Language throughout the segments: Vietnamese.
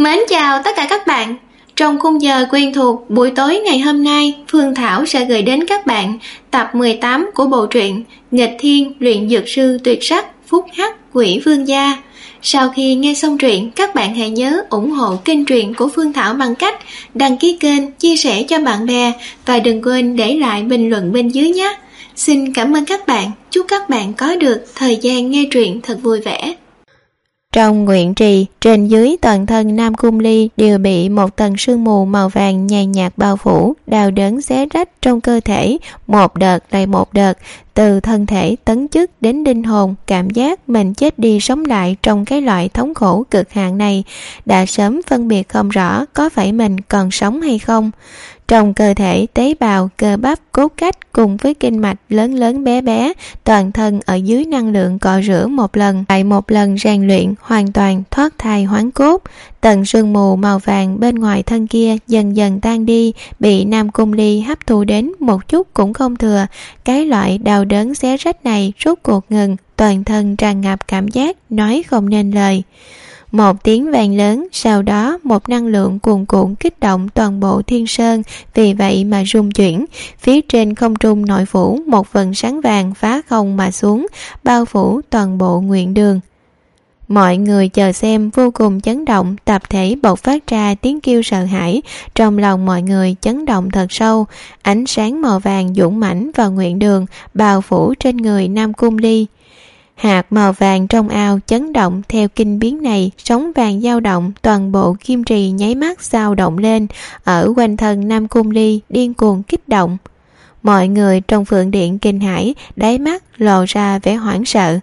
Mến chào tất cả các bạn. Trong khung giờ quen thuộc buổi tối ngày hôm nay, Phương Thảo sẽ gửi đến các bạn tập 18 của bộ truyện Nghịch Thiên Luyện Dược Sư Tuyệt Sắc Phúc Hắc Quỷ Vương Gia. Sau khi nghe xong truyện, các bạn hãy nhớ ủng hộ kênh truyện của Phương Thảo bằng cách đăng ký kênh, chia sẻ cho bạn bè và đừng quên để lại bình luận bên dưới nhé. Xin cảm ơn các bạn, chúc các bạn có được thời gian nghe truyện thật vui vẻ. Trong nguyện trì, trên dưới toàn thân Nam Cung Ly đều bị một tầng sương mù màu vàng nhàn nhạt bao phủ, đau đớn xé rách trong cơ thể, một đợt lại một đợt, từ thân thể tấn chức đến linh hồn, cảm giác mình chết đi sống lại trong cái loại thống khổ cực hạn này, đã sớm phân biệt không rõ có phải mình còn sống hay không. Trong cơ thể, tế bào, cơ bắp, cốt cách cùng với kinh mạch lớn lớn bé bé, toàn thân ở dưới năng lượng cọ rửa một lần, lại một lần rèn luyện, hoàn toàn thoát thai hoán cốt. Tầng sương mù màu vàng bên ngoài thân kia dần dần tan đi, bị Nam Cung Ly hấp thu đến một chút cũng không thừa. Cái loại đau đớn xé rách này rốt cuộc ngừng, toàn thân tràn ngập cảm giác nói không nên lời. Một tiếng vang lớn, sau đó một năng lượng cuồn cuộn kích động toàn bộ thiên sơn, vì vậy mà rung chuyển. Phía trên không trung nội phủ, một vầng sáng vàng phá không mà xuống, bao phủ toàn bộ nguyện đường. Mọi người chờ xem vô cùng chấn động, tập thể bộc phát ra tiếng kêu sợ hãi, trong lòng mọi người chấn động thật sâu. Ánh sáng màu vàng dũng mãnh vào nguyện đường, bao phủ trên người Nam Cung Ly. Hạt màu vàng trong ao chấn động theo kinh biến này, sóng vàng dao động, toàn bộ kim trì nháy mắt dao động lên, ở quanh thân Nam Cung Ly điên cuồng kích động. Mọi người trong phượng điện kinh hãi, đáy mắt lộ ra vẻ hoảng sợ.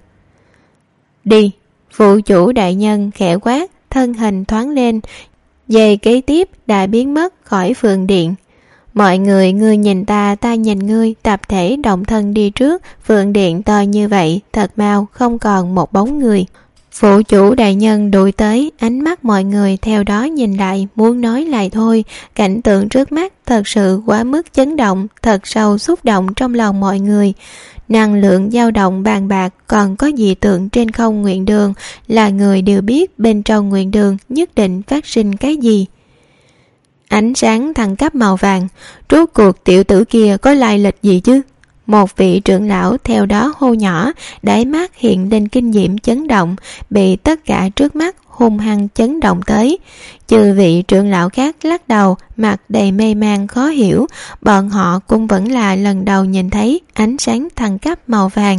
Đi! Phụ chủ đại nhân khẽ quát, thân hình thoáng lên, giây kế tiếp đã biến mất khỏi phượng điện. Mọi người, ngươi nhìn ta nhìn ngươi, tập thể động thân đi trước, phượng điện to như vậy, thật mau không còn một bóng người. Phụ chủ đại nhân đuổi tới, ánh mắt mọi người theo đó nhìn lại, muốn nói lại thôi. Cảnh tượng trước mắt thật sự quá mức chấn động, thật sâu xúc động trong lòng mọi người. Năng lượng dao động bàn bạc, còn có dị tượng trên không nguyện đường, là người đều biết bên trong nguyện đường nhất định phát sinh cái gì. Ánh sáng thăng cấp màu vàng, rốt cuộc tiểu tử kia có lai lịch gì chứ? Một vị trưởng lão theo đó hô nhỏ, đáy mắt hiện lên kinh diễm chấn động, bị tất cả trước mắt hung hăng chấn động tới. Trừ vị trưởng lão khác lắc đầu, mặt đầy mê man khó hiểu, bọn họ cũng vẫn là lần đầu nhìn thấy ánh sáng thăng cấp màu vàng.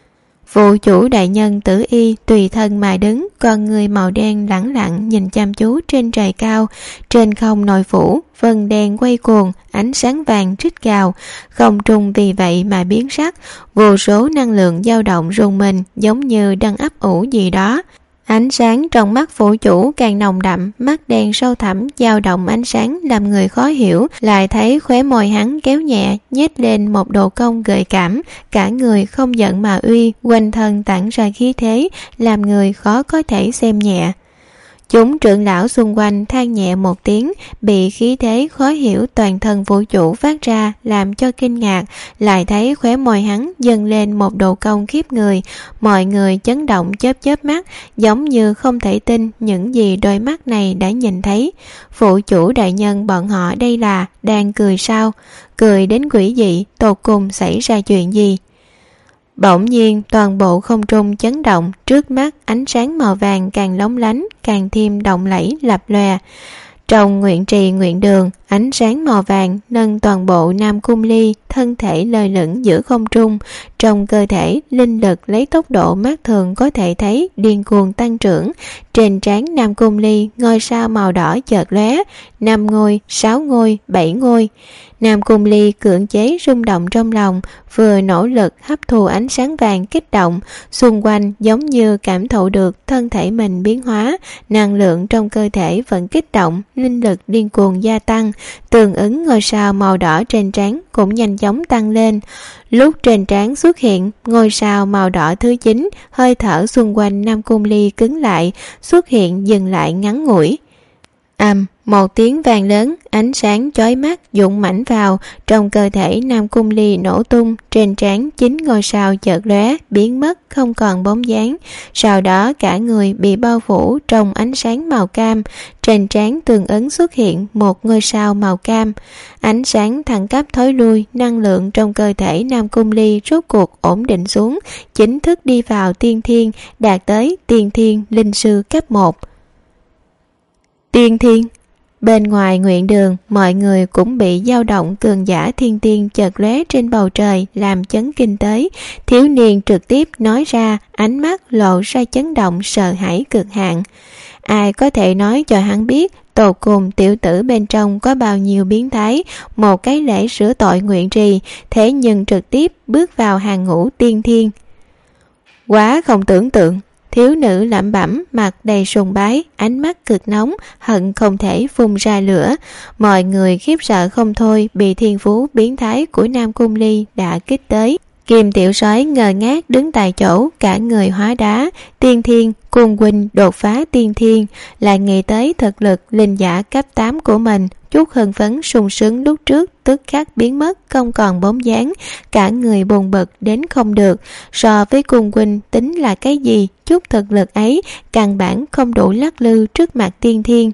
Phụ chủ đại nhân Tử Y tùy thân mà đứng, con người màu đen lẳng lặng nhìn chăm chú trên trời cao. Trên không nội phủ, vân đen quay cuồng, ánh sáng vàng rít gào, không trung vì vậy mà biến sắc, vô số năng lượng dao động rung mình, giống như đang ấp ủ gì đó. Ánh sáng trong mắt phụ chủ càng nồng đậm, mắt đen sâu thẳm dao động ánh sáng làm người khó hiểu, lại thấy khóe môi hắn kéo nhẹ, nhếch lên một độ cong gợi cảm, cả người không giận mà uy, quanh thân tản ra khí thế, làm người khó có thể xem nhẹ. Chúng trưởng lão xung quanh than nhẹ một tiếng, bị khí thế khó hiểu toàn thân vũ trụ phát ra làm cho kinh ngạc, lại thấy khóe môi hắn dâng lên một độ cong khiếp người. Mọi người chấn động chớp chớp mắt, giống như không thể tin những gì đôi mắt này đã nhìn thấy. Phụ chủ đại nhân bọn họ đây là đang cười sao? Cười đến quỷ dị, tột cùng xảy ra chuyện gì? Bỗng nhiên toàn bộ không trung chấn động, trước mắt ánh sáng màu vàng càng lóng lánh, càng thêm động lẫy lập lòe. Trong nguyện trì nguyện đường, ánh sáng màu vàng nâng toàn bộ Nam Cung Ly, thân thể lơ lửng giữa không trung. Trong cơ thể, linh lực lấy tốc độ mắt thường có thể thấy điên cuồng tăng trưởng. Trên trán Nam Cung Ly, ngôi sao màu đỏ chợt lóe, 5 ngôi, 6 ngôi, 7 ngôi. Nam Cung Ly cưỡng chế rung động trong lòng, vừa nỗ lực hấp thu ánh sáng vàng kích động, xung quanh giống như cảm thụ được thân thể mình biến hóa, năng lượng trong cơ thể vẫn kích động, linh lực điên cuồng gia tăng, tương ứng ngôi sao màu đỏ trên trán cũng nhanh chóng tăng lên. Lúc trên trán xuất hiện ngôi sao màu đỏ thứ 9, hơi thở xung quanh Nam Cung Ly cứng lại, xuất hiện dừng lại ngắn ngủi. Một tiếng vang lớn, ánh sáng chói mắt dũng mãnh vào trong cơ thể Nam Cung Ly nổ tung, trên trán 9 ngôi sao chợt lóe biến mất không còn bóng dáng. Sau đó cả người bị bao phủ trong ánh sáng màu cam, trên trán tương ứng xuất hiện một ngôi sao màu cam. Ánh sáng thăng cấp thối lui, năng lượng trong cơ thể Nam Cung Ly rốt cuộc ổn định xuống, chính thức đi vào tiên thiên, đạt tới tiên thiên linh sư cấp 1. Tiên thiên. Bên ngoài nguyện đường, mọi người cũng bị dao động cường giả thiên tiên chợt lóe trên bầu trời làm chấn kinh tới. Thiếu niên trực tiếp nói ra, ánh mắt lộ ra chấn động sợ hãi cực hạn. Ai có thể nói cho hắn biết tột cùng tiểu tử bên trong có bao nhiêu biến thái, một cái lễ sửa tội nguyện trì, thế nhưng trực tiếp bước vào hàng ngũ tiên thiên. Quá không tưởng tượng. Thiếu nữ lẩm bẩm, mặt đầy sùng bái, ánh mắt cực nóng, hận không thể phun ra lửa. Mọi người khiếp sợ không thôi, bị thiên phú biến thái của Nam Cung Ly đã kích tới. Kim tiểu sói ngơ ngác đứng tại chỗ, cả người hóa đá. Tiên thiên, Cung huynh đột phá tiên thiên, lại nghĩ tới thực lực linh giả cấp 8 của mình. Chút hưng phấn sung sướng lúc trước tức khắc biến mất không còn bóng dáng, cả người buồn bực đến không được. So với Cung huynh tính là cái gì, chút thực lực ấy căn bản không đủ lắc lư trước mặt tiên thiên.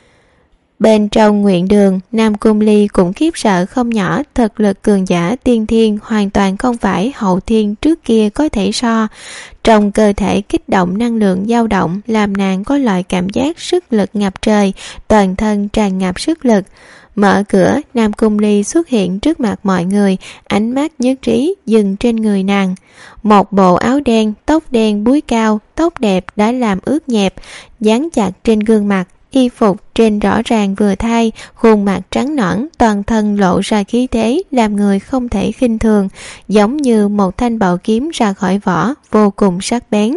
Bên trong nguyện đường, Nam Cung Ly cũng khiếp sợ không nhỏ, thực lực cường giả tiên thiên hoàn toàn không phải hậu thiên trước kia có thể so. Trong cơ thể kích động năng lượng dao động làm nàng có loại cảm giác sức lực ngập trời, toàn thân tràn ngập sức lực. Mở cửa, Nam Cung Ly xuất hiện trước mặt mọi người, ánh mắt nhất trí dừng trên người nàng. Một bộ áo đen, tóc đen búi cao, tóc đẹp đã làm ướt nhẹp, dán chặt trên gương mặt. Y phục trên rõ ràng vừa thay, khuôn mặt trắng nõn, toàn thân lộ ra khí thế làm người không thể khinh thường, giống như một thanh bảo kiếm ra khỏi vỏ, vô cùng sắc bén.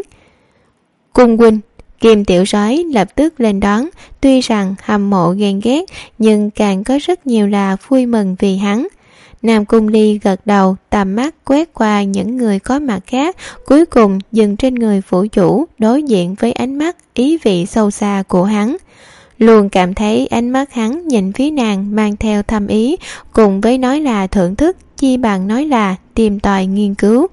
Cung huynh. Kim tiểu sói lập tức lên đón, tuy rằng hâm mộ ghen ghét, nhưng càng có rất nhiều là vui mừng vì hắn. Nam Cung Ly gật đầu, tầm mắt quét qua những người có mặt khác, cuối cùng dừng trên người phủ chủ, đối diện với ánh mắt ý vị sâu xa của hắn. Luôn cảm thấy ánh mắt hắn nhìn phía nàng mang theo thâm ý, cùng với nói là thưởng thức, chi bằng nói là tìm tòi nghiên cứu.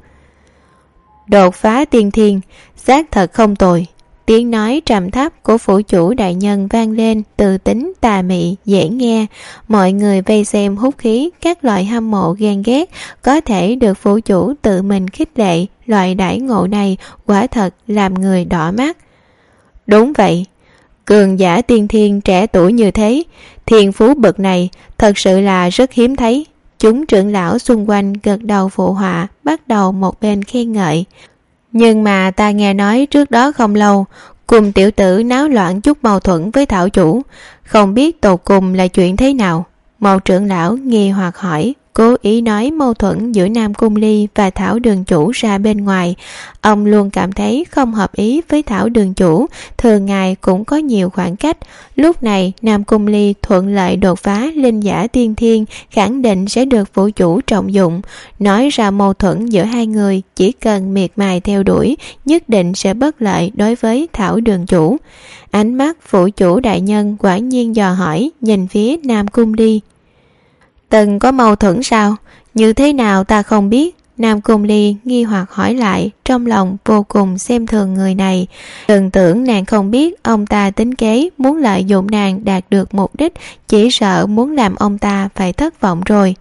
Đột phá tiên thiên, xác thật không tồi. Tiếng nói trầm thấp của phủ chủ đại nhân vang lên, từ tính tà mị dễ nghe. Mọi người vây xem hút khí, các loại hâm mộ ghen ghét, có thể được phủ chủ tự mình khích lệ, loại đãi ngộ này quả thật làm người đỏ mắt. Đúng vậy, cường giả tiên thiên trẻ tuổi như thế, thiên phú bậc này thật sự là rất hiếm thấy. Chúng trưởng lão xung quanh gật đầu phụ họa, bắt đầu một bên khen ngợi. Nhưng mà ta nghe nói trước đó không lâu, cùng tiểu tử náo loạn chút mâu thuẫn với thảo chủ, không biết tột cùng là chuyện thế nào. Một trưởng lão nghi hoặc hỏi, cố ý nói mâu thuẫn giữa Nam Cung Ly và Thảo đường chủ ra bên ngoài. Ông luôn cảm thấy không hợp ý với Thảo đường chủ, thường ngày cũng có nhiều khoảng cách. Lúc này Nam Cung Ly thuận lợi đột phá linh giả tiên thiên, khẳng định sẽ được phủ chủ trọng dụng. Nói ra mâu thuẫn giữa hai người, chỉ cần miệt mài theo đuổi, nhất định sẽ bất lợi đối với Thảo đường chủ. Ánh mắt phủ chủ đại nhân quả nhiên dò hỏi, nhìn phía Nam Cung Ly. Từng có mâu thuẫn sao? Như thế nào ta không biết? Nam Cung Ly nghi hoặc hỏi lại, trong lòng vô cùng xem thường người này. Đừng tưởng nàng không biết ông ta tính kế, muốn lợi dụng nàng đạt được mục đích, chỉ sợ muốn làm ông ta phải thất vọng rồi.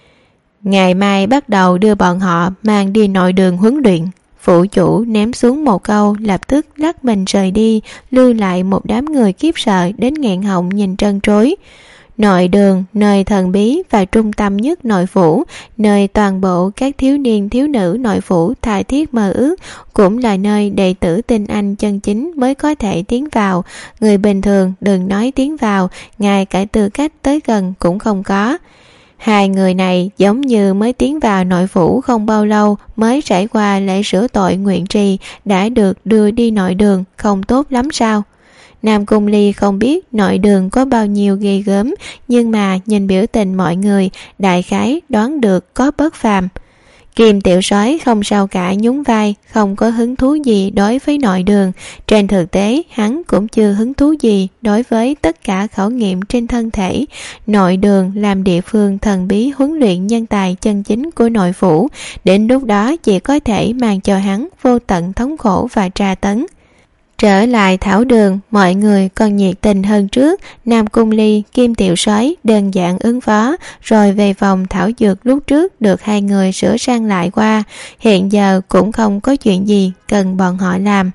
Ngày mai bắt đầu đưa bọn họ mang đi nội đường huấn luyện. Phụ chủ ném xuống một câu, lập tức lắc mình rời đi, lưu lại một đám người khiếp sợ đến nghẹn họng nhìn trân trối. Nội đường, nơi thần bí và trung tâm nhất nội phủ, nơi toàn bộ các thiếu niên thiếu nữ nội phủ tha thiết mơ ước, cũng là nơi đệ tử tinh anh chân chính mới có thể tiến vào. Người bình thường đừng nói tiến vào, ngay cả tư cách tới gần cũng không có. Hai người này giống như mới tiến vào nội phủ không bao lâu, mới trải qua lễ sửa tội nguyện trì, đã được đưa đi nội đường, không tốt lắm sao? Nam Cung Ly không biết nội đường có bao nhiêu ghê gớm, nhưng mà nhìn biểu tình mọi người, đại khái đoán được có bất phàm. Kim tiểu soái không sao cả, nhún vai, không có hứng thú gì đối với nội đường. Trên thực tế, hắn cũng chưa hứng thú gì đối với tất cả khảo nghiệm trên thân thể. Nội đường làm địa phương thần bí huấn luyện nhân tài chân chính của nội phủ, đến lúc đó chỉ có thể mang cho hắn vô tận thống khổ và tra tấn. Trở lại thảo đường, mọi người còn nhiệt tình hơn trước. Nam Cung Ly, Kim tiểu soái đơn giản ứng phó, rồi về phòng thảo dược lúc trước được hai người sửa sang lại qua. Hiện giờ cũng không có chuyện gì cần bọn họ làm.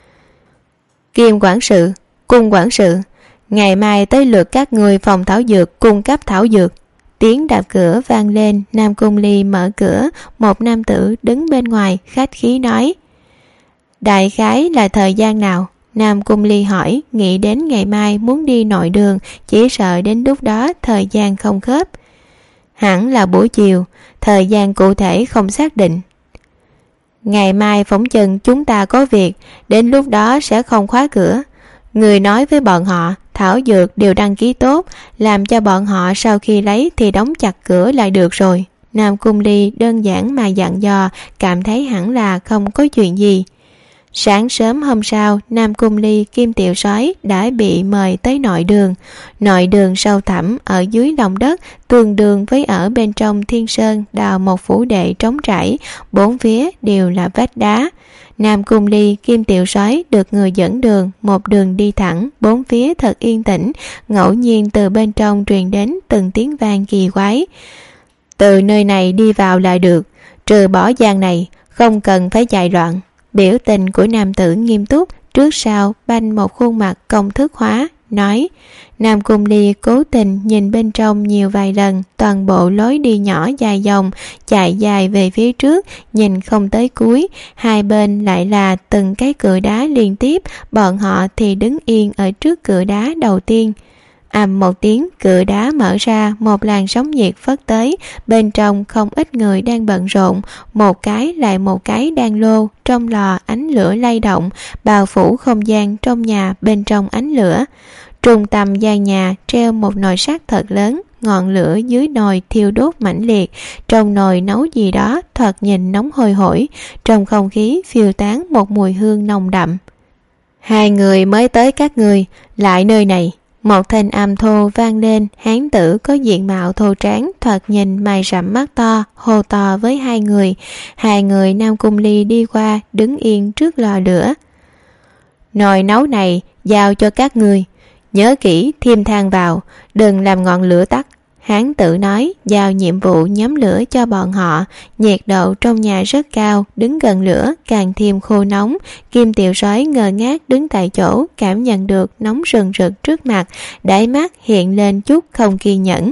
Kim quản sự, Cung quản sự, ngày mai tới lượt các người phòng thảo dược cung cấp thảo dược. Tiếng đạp cửa vang lên. Nam Cung Ly mở cửa, một nam tử đứng bên ngoài khách khí nói: Đại khái là thời gian nào? Nam Cung Ly hỏi, nghĩ đến ngày mai muốn đi nội đường, chỉ sợ đến lúc đó thời gian không khớp. Hẳn là buổi chiều, thời gian cụ thể không xác định. Ngày mai phỏng chừng chúng ta có việc, đến lúc đó sẽ không khóa cửa. Người nói với bọn họ thảo dược đều đăng ký tốt, làm cho bọn họ sau khi lấy thì đóng chặt cửa lại được rồi. Nam Cung Ly đơn giản mà dặn dò, cảm thấy hẳn là không có chuyện gì. Sáng sớm hôm sau, Nam Cung Ly, Kim tiểu soái đã bị mời tới nội đường. Nội đường sâu thẳm ở dưới lòng đất, tương đương với ở bên trong thiên sơn đào một phủ đệ trống trải, bốn phía đều là vách đá. Nam Cung Ly, Kim tiểu soái được người dẫn đường, một đường đi thẳng, bốn phía thật yên tĩnh, ngẫu nhiên từ bên trong truyền đến từng tiếng vang kỳ quái. Từ nơi này đi vào là được, trừ bỏ gian này, không cần phải chạy loạn. Biểu tình của nam tử nghiêm túc, trước sau banh một khuôn mặt công thức hóa, nói. Nam Cung Ly cố tình nhìn bên trong nhiều vài lần, toàn bộ lối đi nhỏ dài dòng, chạy dài về phía trước, nhìn không tới cuối. Hai bên lại là từng cái cửa đá liên tiếp, bọn họ thì đứng yên ở trước cửa đá đầu tiên. Ầm một tiếng, cửa đá mở ra, một làn sóng nhiệt phất tới, bên trong không ít người đang bận rộn, một cái lại một cái đang lô, trong lò ánh lửa lay động, bao phủ không gian trong nhà bên trong ánh lửa. Trung tâm gian nhà treo một nồi sắt thật lớn, ngọn lửa dưới nồi thiêu đốt mãnh liệt, trong nồi nấu gì đó thoạt nhìn nóng hôi hổi, trong không khí phiêu tán một mùi hương nồng đậm. Hai người mới tới các người, lại nơi này. Một thanh âm thô vang lên, hán tử có diện mạo thô tráng, thoạt nhìn mày rậm mắt to, hô to với hai người. Hai người Nam Cung Ly đi qua, đứng yên trước lò lửa. Nồi nấu này giao cho các người, nhớ kỹ thêm than vào, đừng làm ngọn lửa tắt. Hán tử nói, giao nhiệm vụ nhóm lửa cho bọn họ. Nhiệt độ trong nhà rất cao, đứng gần lửa càng thêm khô nóng. Kim tiểu soái ngơ ngác đứng tại chỗ, cảm nhận được nóng rừng rực trước mặt, đáy mắt hiện lên chút không kiên nhẫn.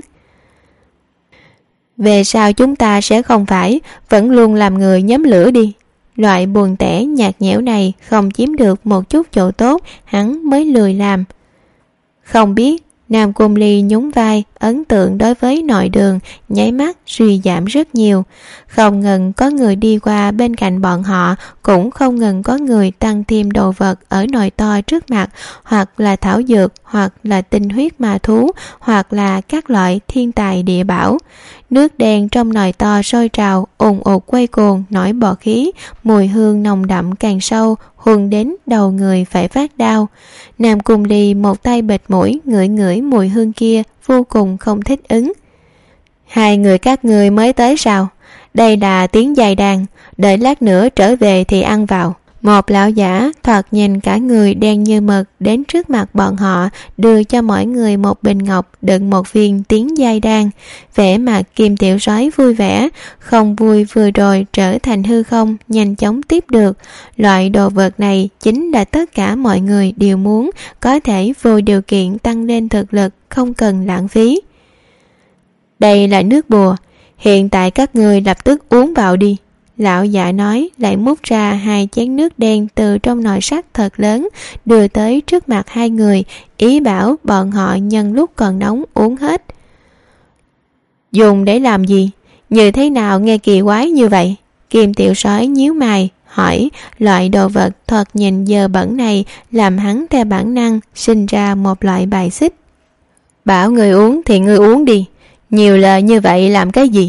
Về sau chúng ta sẽ không phải vẫn luôn làm người nhóm lửa đi. Loại buồn tẻ nhạt nhẽo này không chiếm được một chút chỗ tốt, hắn mới lười làm. Không biết. Nam Cung Ly nhún vai, ấn tượng đối với nội đường nháy mắt suy giảm rất nhiều. Không ngừng có người đi qua bên cạnh bọn họ, cũng không ngừng có người tăng thêm đồ vật ở nồi to trước mặt, hoặc là thảo dược, hoặc là tinh huyết ma thú, hoặc là các loại thiên tài địa bảo. Nước đen trong nồi to sôi trào, ồn ồn quay cuồng, nổi bọt khí, mùi hương nồng đậm càng sâu, huân đến đầu người phải phát đau. Nam Cung Ly một tay bịt mũi, ngửi ngửi mùi hương kia, vô cùng không thích ứng. Hai người các người mới tới sao? Đây là tiếng dài đàn, đợi lát nữa trở về thì ăn vào. Một lão giả thoạt nhìn cả người đen như mực đến trước mặt bọn họ, đưa cho mỗi người một bình ngọc đựng một viên tiếng giai đan. Vẻ mặt Kim tiểu soái vui vẻ, không vui vừa rồi trở thành hư không, nhanh chóng tiếp được. Loại đồ vật này chính là tất cả mọi người đều muốn, có thể vô điều kiện tăng lên thực lực, không cần lãng phí. Đây là nước bùa, hiện tại các người lập tức uống vào đi. Lão già nói, lại múc ra hai chén nước đen từ trong nồi sắt thật lớn, đưa tới trước mặt hai người, ý bảo bọn họ nhân lúc còn nóng uống hết. Dùng để làm gì? Như thế nào nghe kỳ quái như vậy? Kim tiểu soái nhíu mày, hỏi. Loại đồ vật thoạt nhìn dơ bẩn này làm hắn theo bản năng sinh ra một loại bài xích. Bảo người uống thì người uống đi, nhiều lời như vậy làm cái gì?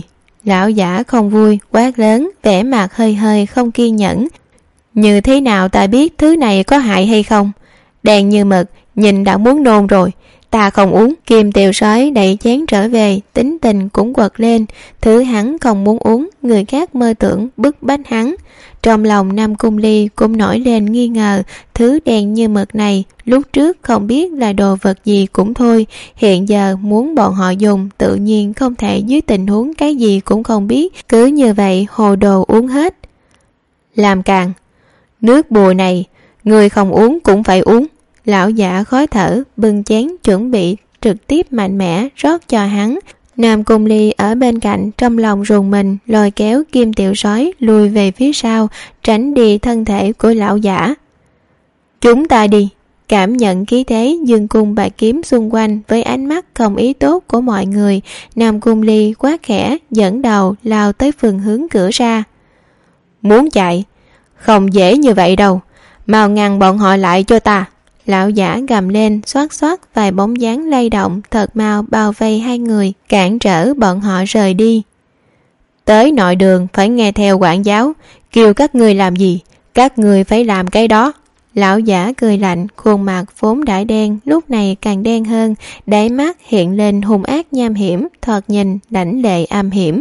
Lão giả không vui, quát lớn, vẻ mặt hơi hơi không kiên nhẫn. Như thế nào ta biết thứ này có hại hay không? Đen như mực, nhìn đã muốn nôn rồi. Ta không uống. Kim Tiểu Sói đẩy chén trở về, tính tình cũng quật lên. Thứ hắn không muốn uống, người khác mơ tưởng bức bách hắn. Trong lòng Nam Cung Ly cũng nổi lên nghi ngờ, thứ đen như mực này lúc trước không biết là đồ vật gì cũng thôi, hiện giờ muốn bọn họ dùng tự nhiên không thể dưới tình huống cái gì cũng không biết, cứ như vậy hồ đồ uống hết. Làm càng, nước bùa này người không uống cũng phải uống. Lão giả khó thở, bưng chén chuẩn bị trực tiếp mạnh mẽ rót cho hắn. Nam Cung Ly ở bên cạnh trong lòng rùng mình, lôi kéo Kim Tiểu Sói lùi về phía sau, tránh đi thân thể của lão giả. Chúng ta đi. Cảm nhận khí thế dương cung bạc kiếm xung quanh với ánh mắt không ý tốt của mọi người, Nam Cung Ly quát khẽ dẫn đầu lao tới phương hướng cửa ra. Muốn chạy? Không dễ như vậy đâu, mau ngăn bọn họ lại cho ta. Lão giả gầm lên, xoát xoát vài bóng dáng lay động thật mau bao vây hai người, cản trở bọn họ rời đi. Tới nội đường phải nghe theo quản giáo, kêu các ngươi làm gì các ngươi phải làm cái đó. Lão giả cười lạnh, khuôn mặt vốn đã đen lúc này càng đen hơn, đáy mắt hiện lên hung ác nham hiểm, thoạt nhìn lãnh lệ âm hiểm.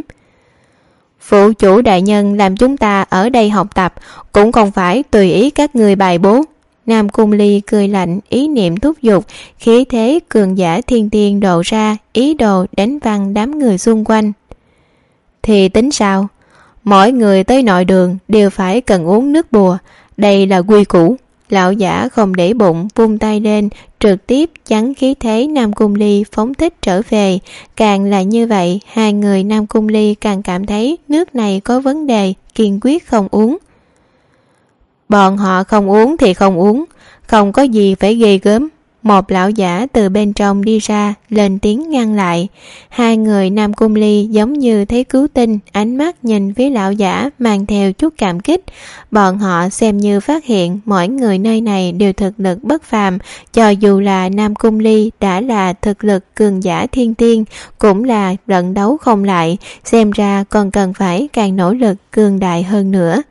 Phụ chủ đại nhân làm chúng ta ở đây học tập, cũng không phải tùy ý các ngươi bài bố. Nam Cung Ly cười lạnh, ý niệm thúc giục, khí thế cường giả thiên tiên độ ra, ý đồ đánh văng đám người xung quanh. Thì tính sao? Mỗi người tới nội đường đều phải cần uống nước bùa, đây là quy củ. Lão giả không để bụng, vung tay lên, trực tiếp chắn khí thế Nam Cung Ly phóng thích trở về. Càng là như vậy, hai người Nam Cung Ly càng cảm thấy nước này có vấn đề, kiên quyết không uống. Bọn họ không uống thì không uống, không có gì phải ghê gớm. Một lão giả từ bên trong đi ra, lên tiếng ngăn lại. Hai người Nam Cung Ly giống như thấy cứu tinh, ánh mắt nhìn phía lão giả mang theo chút cảm kích. Bọn họ xem như phát hiện mỗi người nơi này đều thực lực bất phàm, cho dù là Nam Cung Ly đã là thực lực cường giả thiên tiên, cũng là trận đấu không lại, xem ra còn cần phải càng nỗ lực cường đại hơn nữa.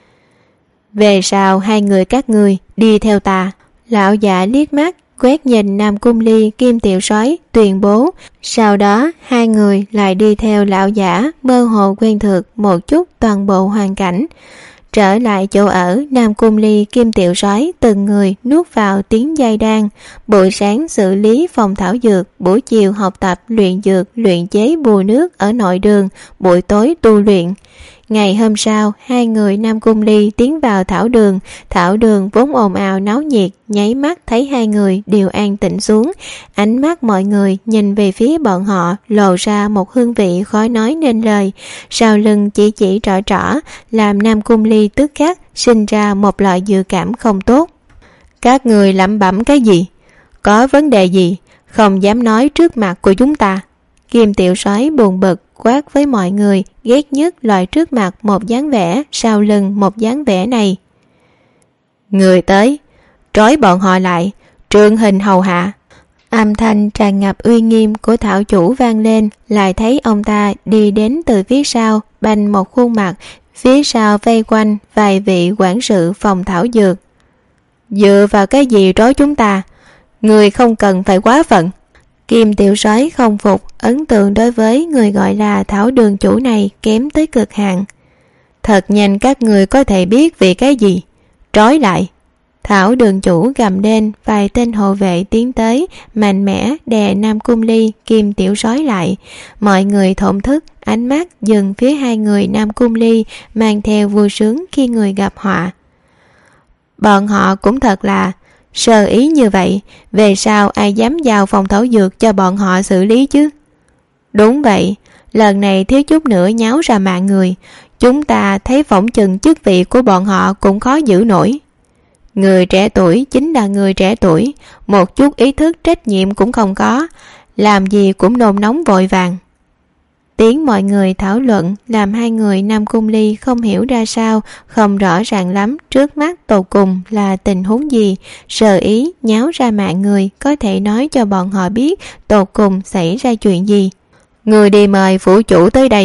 Về sau hai người các ngươi đi theo ta. Lão giả liếc mắt quét nhìn Nam Cung Ly, Kim Tiểu Sói tuyên bố. Sau đó hai người lại đi theo lão giả, mơ hồ quen thuộc một chút toàn bộ hoàn cảnh. Trở lại chỗ ở, Nam Cung Ly, Kim Tiểu Sói từng người nuốt vào tiếng dây đan. Buổi sáng xử lý phòng thảo dược, buổi chiều học tập luyện dược, luyện chế bùa nước ở nội đường, buổi tối tu luyện. Ngày hôm sau, hai người Nam Cung Ly tiến vào thảo đường vốn ồn ào náo nhiệt, nháy mắt thấy hai người đều an tĩnh xuống. Ánh mắt mọi người nhìn về phía bọn họ lộ ra một hương vị khó nói nên lời, sau lưng chỉ trỏ làm Nam Cung Ly tức khắc sinh ra một loại dự cảm không tốt. Các người lẩm bẩm cái gì? Có vấn đề gì? Không dám nói trước mặt của chúng ta. Kim Tiểu Sói buồn bực quát với mọi người, ghét nhất loại trước mặt một dáng vẻ, sau lưng một dáng vẻ này. Người tới, trói bọn họ lại, trượng hình hầu hạ. Âm thanh tràn ngập uy nghiêm của thảo chủ vang lên, lại thấy ông ta đi đến từ phía sau, bành một khuôn mặt, phía sau vây quanh vài vị quản sự phòng thảo dược. Dựa vào cái gì trói chúng ta? Người không cần phải quá phận. Kim Tiểu Sói không phục, ấn tượng đối với người gọi là thảo đường chủ này kém tới cực hạn. Thật nhanh các người có thể biết vì cái gì. Trói lại. Thảo đường chủ gầm lên, vài tên hộ vệ tiến tới, mạnh mẽ đè Nam Cung Ly, Kim Tiểu Sói lại. Mọi người thổn thức, ánh mắt dừng phía hai người Nam Cung Ly, mang theo vui sướng khi người gặp họa. Bọn họ cũng thật là sơ ý như vậy, về sau ai dám giao phòng thảo dược cho bọn họ xử lý chứ? Đúng vậy, lần này thiếu chút nữa nháo ra mạng người, chúng ta thấy phỏng chừng chức vị của bọn họ cũng khó giữ nổi. Người trẻ tuổi chính là người trẻ tuổi, một chút ý thức trách nhiệm cũng không có, làm gì cũng nôn nóng vội vàng. Tiếng mọi người thảo luận làm hai người Nam Cung Ly không hiểu ra sao, không rõ ràng lắm trước mắt tột cùng là tình huống gì. Sơ ý nháo ra mạng người có thể nói cho bọn họ biết tột cùng xảy ra chuyện gì. Người đi mời phủ chủ tới đây,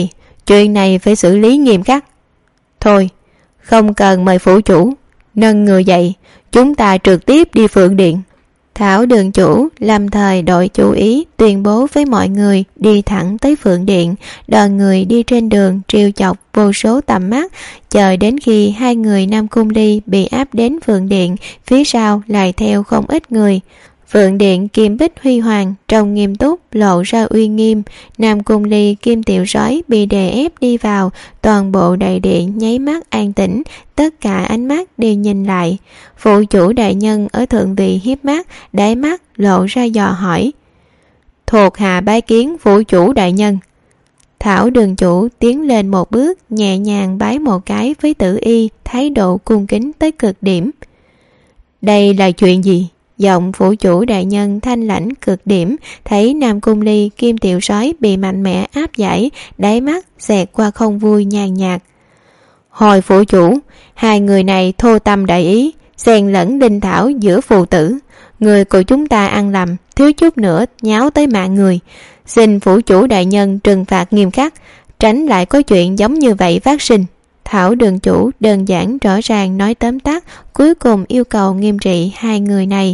chuyện này phải xử lý nghiêm khắc. Thôi, không cần mời phủ chủ, nâng người dậy, chúng ta trực tiếp đi Phượng Điện. Thảo đường chủ lâm thời đổi chủ ý, tuyên bố với mọi người đi thẳng tới Phượng Điện. Đoàn người đi trên đường trêu chọc vô số tầm mắt, chờ đến khi hai người Nam Cung Ly bị áp đến Phượng Điện, phía sau lại theo không ít người. Phượng Điện kim bích huy hoàng, trông nghiêm túc, lộ ra uy nghiêm. Nam Cung Ly kim tiểu sói bị đè ép đi vào, toàn bộ đại điện nháy mắt an tĩnh, tất cả ánh mắt đều nhìn lại. Phụ chủ đại nhân ở thượng vị hiếp mắt, đáy mắt lộ ra dò hỏi: thuộc hạ bái kiến phụ chủ đại nhân. Thảo đường chủ tiến lên một bước, nhẹ nhàng bái một cái với Tử Y, thái độ cung kính tới cực điểm. Đây là chuyện gì? Giọng phủ chủ đại nhân thanh lãnh cực điểm, thấy Nam Cung Ly kim tiểu sói bị mạnh mẽ áp giải, đáy mắt xẹt qua không vui nhàn nhạt. Hồi phủ chủ, hai người này thô tâm đại ý, xen lẫn đinh thảo giữa phụ tử. Người của chúng ta ăn lầm, thiếu chút nữa nháo tới mạng người. Xin phủ chủ đại nhân trừng phạt nghiêm khắc, tránh lại có chuyện giống như vậy phát sinh. Thảo đường chủ đơn giản rõ ràng nói tóm tắt, cuối cùng yêu cầu nghiêm trị hai người này.